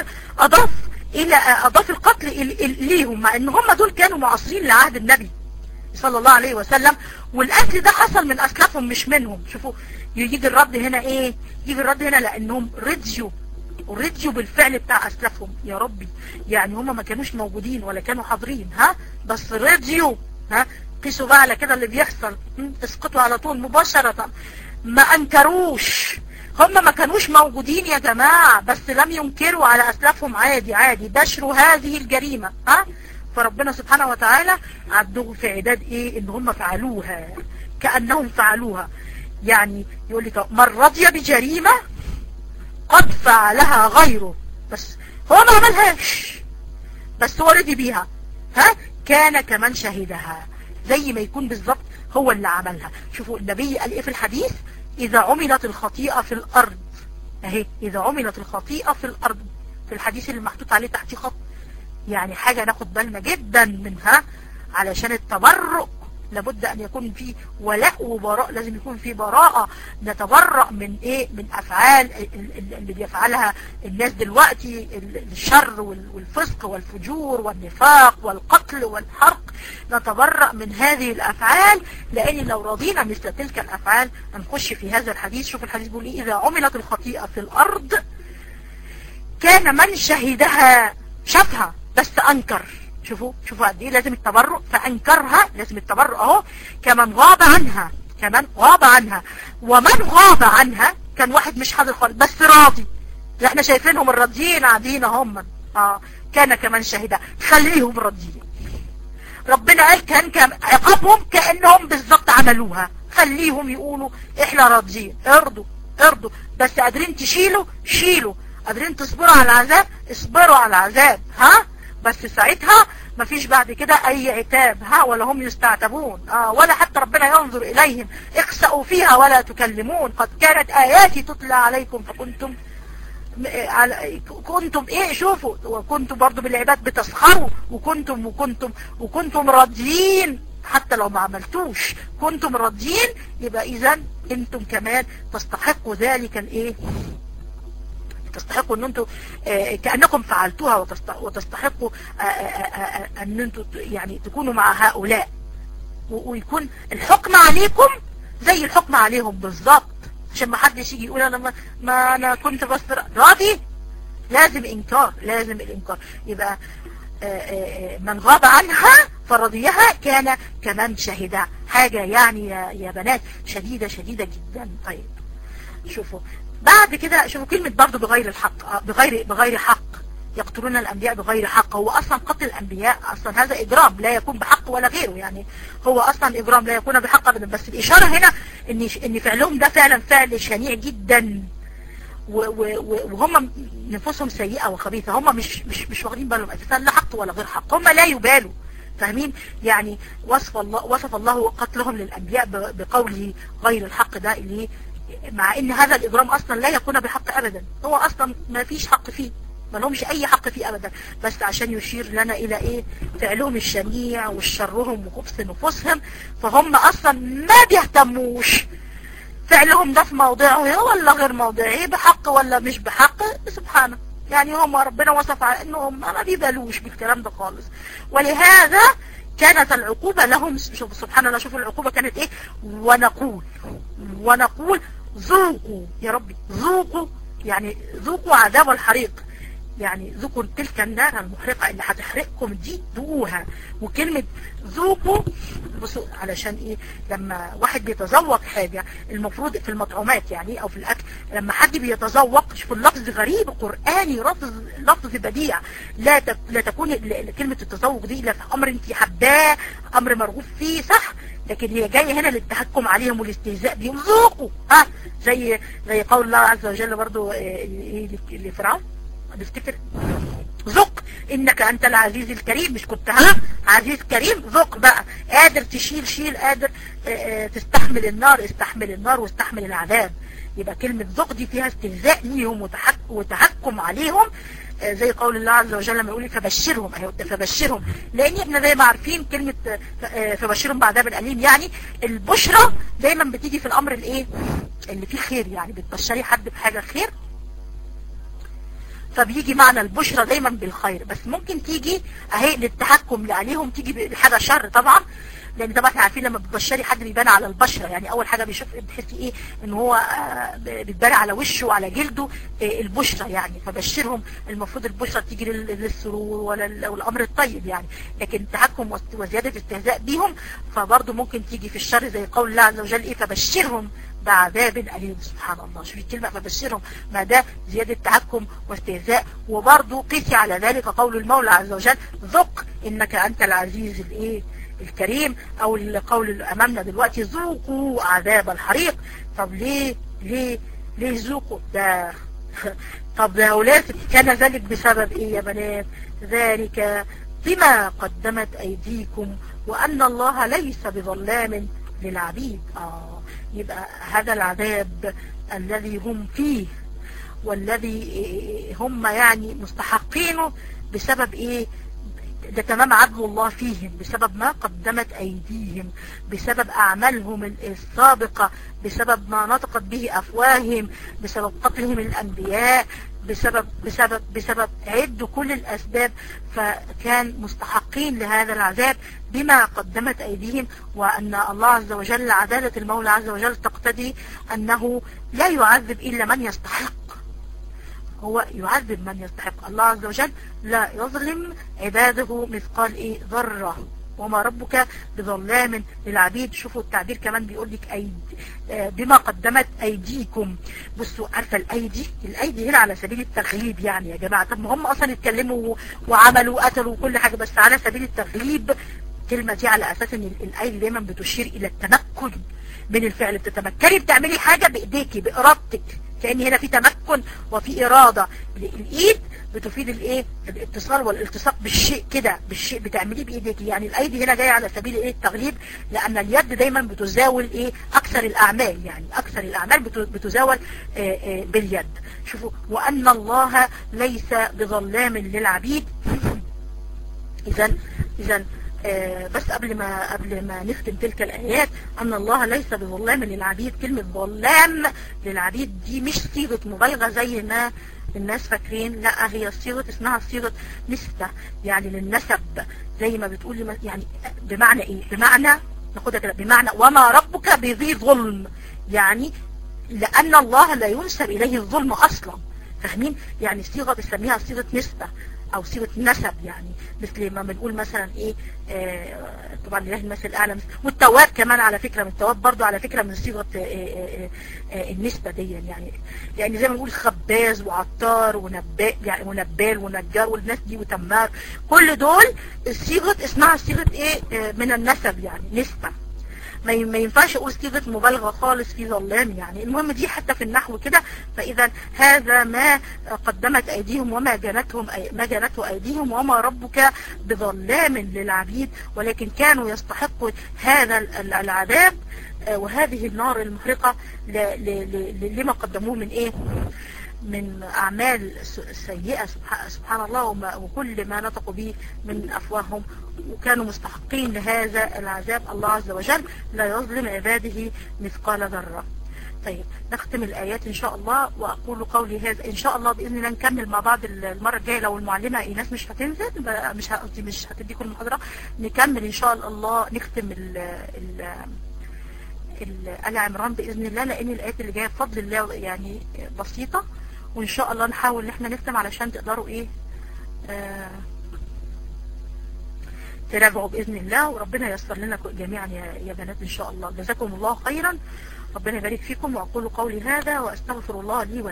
اضاف القتل ليهم، مع ان هم دول كانوا معاصرين لعهد النبي صلى الله عليه وسلم، والقتل ده حصل من اسلافهم مش منهم. شوفوا يجي الرد هنا ايه؟ يجي الرد هنا لانهم رضيوا بالفعل بتاع اسلافهم. يا ربي يعني هم ما كانوش موجودين ولا كانوا حاضرين، بس رضيوا. قيسوا بقى على كده اللي بيحصل، اسقطوا على طول مباشرة. ما انكروش، هم ما كانوش موجودين يا جماعة، بس لم ينكروا على اسلافهم، عادي بشروا هذه الجريمة. فربنا سبحانه وتعالى عدوه في عداد ايه؟ ان هم فعلوها كأنهم فعلوها. يعني يقول لك من رضي بجريمة قد فعلها غيره، بس هو ما عملهاش، بس هو رضي بيها، كان كمن شهدها، زي ما يكون بالظبط هو اللي عملها. شوفوا النبي قال ايه في الحديث؟ اذا عملت الخطيئة في الارض، اهي اذا عملت الخطيئة في الارض، في الحديث اللي محطوط عليه تحت خط، يعني حاجة ناخد بالنا جدا منها، علشان التبرؤ لابد ان يكون فيه ولاء وبراء، لازم يكون فيه براءة. نتبرأ من ايه؟ من افعال اللي بيفعلها الناس دلوقتي، الشر والفسق والفجور والنفاق والقتل والحرق. نتبرأ من هذه الافعال، لان لو رضينا مثل تلك الافعال هنخش في هذا الحديث. شوف الحديث بيقول ايه؟ اذا عملت الخطيئة في الارض كان من شهدها، شافها بس انكر. شوفوا قد ايه لازم التبرؤ، فانكرها لازم التبرؤ اهو. كمن غاب عنها، ومن غاب عنها كان واحد مش حاضر خالص بس راضي. لا احنا شايفينهم الراضيين قاعدين هم، كان كمن شهدها، خليهم راضيين. ربنا قال كان عقابهم كأنهم بالظبط عملوها، خليهم يقولوا احنا راضيين. ارضوا بس قادرين شيلوا، قادرين تصبروا على العذاب اصبروا على العذاب، بس ساعتها مفيش بعد كده اي عتاب، ولا هم يستعتبون، ولا حتى ربنا ينظر اليهم، اخسأوا فيها ولا تكلمون، قد كانت اياتي تتلى عليكم فكنتم كنتم ايه، شوفوا، وكنتم برضو بالعباد بتسخروا، وكنتم راضيين حتى لو ما عملتوش، كنتم راضيين. يبقى اذا انتم كمان تستحقوا ذلك الايه، تستحقوا ان انتم كأنكم فعلتوها، وتستحقوا ان انتم يعني تكونوا مع هؤلاء، ويكون الحكم عليكم زي الحكم عليهم بالظبط، عشان ما حدش يجي يقول انا ما انا كنت بس راضي. لازم انكار، لازم الانكار. يبقى من غاب عنها فرضيها كان كمان شهدا، حاجة يعني يا بنات شديدة شديدة جدا. طيب شوفوا بعد كده، شوفوا كلمة برضو بغير الحق، بغير حق، يقتلون الأنبياء بغير حق. هو أصلا قتل الأنبياء أصلا هذا إجرام لا يكون بحق ولا غيره، يعني هو أصلا إجرام لا يكون بحق أبدا. بس الإشارة هنا إن فعلهم ده فعلا فعل شنيع جدا، وهم نفوسهم سيئة وخبيثة، هم مش واخدين بالهم أساسا لا حق ولا غير حق، هم لا يبالوا، فاهمين؟ يعني وصف الله قتلهم للأنبياء بقوله غير الحق ده، اللي مع ان هذا الإجرام اصلا لا يكون بحق ابدا، هو اصلا ما فيش حق فيه، ما لهمش اي حق فيه ابدا، بس عشان يشير لنا الى ايه، فعلهم الشنيع والشرهم وخبث نفوسهم، فهم اصلا ما بيهتموش فعلهم ده في موضعه ولا غير موضعه، بحق ولا مش بحق، سبحانه. يعني هم ربنا وصف على انهم ما بيبالوش بالكلام ده خالص، ولهذا كانت العقوبة لهم. سبحان الله، شوفوا العقوبة كانت ايه، ونقول ذوقوا يا ربي، ذوقوا يعني ذوقوا عذاب الحريق، يعني ذوقوا تلك النار المحرقة اللي هتحرقكم دي، ذوقوها. وكلمة ذوقوا بصوا علشان ايه، لما واحد بيتذوق حاجة المفروض في المطعومات يعني او في الاكل، لما حد بيتذوق، شوفوا اللفظ غريب قرآني، لفظ بديع، لا تكون كلمة التذوق دي الا في امر انت حباه، امر مرغوب فيه، صح؟ لكن هي جاية هنا للتحكم عليهم والاستهزاء بهم، ذوقوا، زي قول الله عز وجل برضو لفرعون، بفتكر ذق انك انت العزيز الكريم، مش كنت عزيز كريم، ذق بقى، قادر تشيل شيل، قادر تستحمل النار، استحمل النار واستحمل العذاب. يبقى كلمة ذق دي فيها استهزاء ليهم وتحكم عليهم، زي قول الله عز وجل لما يقول فبشرهم، فبشرهم، لان احنا زي ما عارفين كلمة فبشرهم بعذاب الأليم، يعني البشرة دايما بتيجي في الامر الايه اللي فيه خير، يعني بتبشري حد بحاجة خير، فبيجي معنى البشرة دايما بالخير، بس ممكن تيجي اهي للتحكم عليهم تيجي بحاجة شر طبعا، لان طبعا احنا عارفين لما بتبشري حد بيبان على البشرة، يعني اول حاجة بتحسي ايه، ان هو بتبان على وشه وعلى جلده البشرة، يعني فبشرهم المفروض البشرة تيجي للسرور والامر الطيب يعني، لكن التحكم وزيادة استهزاء بيهم فبرضه ممكن تيجي في الشر، زي قول الله عز وجل فبشرهم بعذاب أليم. سبحان الله، شوفي الكلمة فبشرهم، ما ده زيادة تحكم واستهزاء. وبرضه قيسي على ذلك قول المولى عز وجل ذق انك انت العزيز الايه الكريم، او القول اللي امامنا دلوقتي ذوقوا عذاب الحريق. طب ليه ذوقوا ده؟ طب يا اولاد كان ذلك بسبب ايه يا بنات؟ ذلك بما قدمت ايديكم وان الله ليس بظلام للعبيد. يبقى هذا العذاب الذي هم فيه والذي هم يعني مستحقينه بسبب ايه؟ ده تمام عدل الله فيهم، بسبب ما قدمت ايديهم، بسبب اعمالهم السابقة، بسبب ما نطقت به افواههم، بسبب قتلهم الانبياء، بسبب عدوا كل الاسباب، فكان مستحقين لهذا العذاب بما قدمت ايديهم. وان الله عز وجل، عدالة المولى عز وجل تقتضي انه لا يعذب الا من يستحق، هو يعذب من يستحق. الله عز وجل لا يظلم عباده مثقال ايه ذرة، وما ربك بظلام للعبيد. شوفوا التعبير كمان بيقول لك بما قدمت ايديكم. بصوا عارفه الايدي هنا على سبيل التغليب يعني يا جماعه. طب ما هم اصلا اتكلموا وعملوا وقتلوا وكل حاجه، بس على سبيل التغليب الكلمه دي على اساس ان الايدي دايما بتشير الى التمكن من الفعل، بتتمكني بتعملي حاجه بايديكي بارادتك، كأن هنا في تمكن وفي إرادة. الإيد بتفيد الايه الاتصال والالتصاق بالشيء كده، بالشيء بتعمليه بايديك. يعني الايدي هنا جايه على سبيل ايه التغليب، لان اليد دايما بتزاول ايه اكثر الاعمال، يعني اكثر الاعمال بتزاول باليد. شوفوا، وان الله ليس بظلام للعبيد. اذا بس قبل ما نختم تلك الآيات، أن الله ليس بظلام للعبيد. كلمة ظلام للعبيد دي مش صيغة مبالغة زي ما الناس فاكرين، لا، هي صيغة اسمها صيغة نسبة، يعني للنسب، زي ما بتقول يعني بمعنى ايه؟ بمعنى ناخدها كده، بمعنى وما ربك بذي ظلم، يعني لأن الله لا ينسب إليه الظلم أصلا. فاهمين؟ يعني صيغة بنسميها صيغة نسبة او صيغه نسب، يعني مثل ما بنقول مثلا ايه طبعا لله المثل الاعلى. والتواب كمان على فكره، من التواب برضو على فكره من صيغه النسبه دي، يعني زي ما بنقول خباز وعطار يعني ونبال ونجار والناس دي وتمار، كل دول صيغه اسمها صيغه ايه من النسب، يعني نسبه. ما ينفعش اقول صيغه مبالغه خالص في ظلام يعني. المهم دي حتى في النحو كده. فاذا هذا ما قدمت ايديهم وما جنته ايديهم، وما ربك بظلام للعبيد، ولكن كانوا يستحقوا هذا العذاب وهذه النار المحرقه لما قدموه من ايه، من أعمال سيئة سبحان الله، وكل ما نطقوا به من أفواههم، وكانوا مستحقين لهذا العذاب. الله عز وجل لا يظلم عباده مثقال ذرة. طيب نختم الآيات إن شاء الله، وأقول قولي هذا. إن شاء الله بإذن الله نكمل مع بعض المرة الجاية، لو المعلمة إيناس مش هتنزل، مش هتديكم المحاضرة، نكمل إن شاء الله، نختم آل عمران بإذن الله، لأن الآيات اللي جاية بفضل الله يعني بسيطة، وإن شاء الله نحاول إن احنا نختم علشان تقدروا إيه تراجعوا بإذن الله، وربنا ييسر لنا جميعا يا بنات إن شاء الله. جزاكم الله خيرا، ربنا يبارك فيكم. وأقول قولي هذا وأستغفر الله لي ولكم.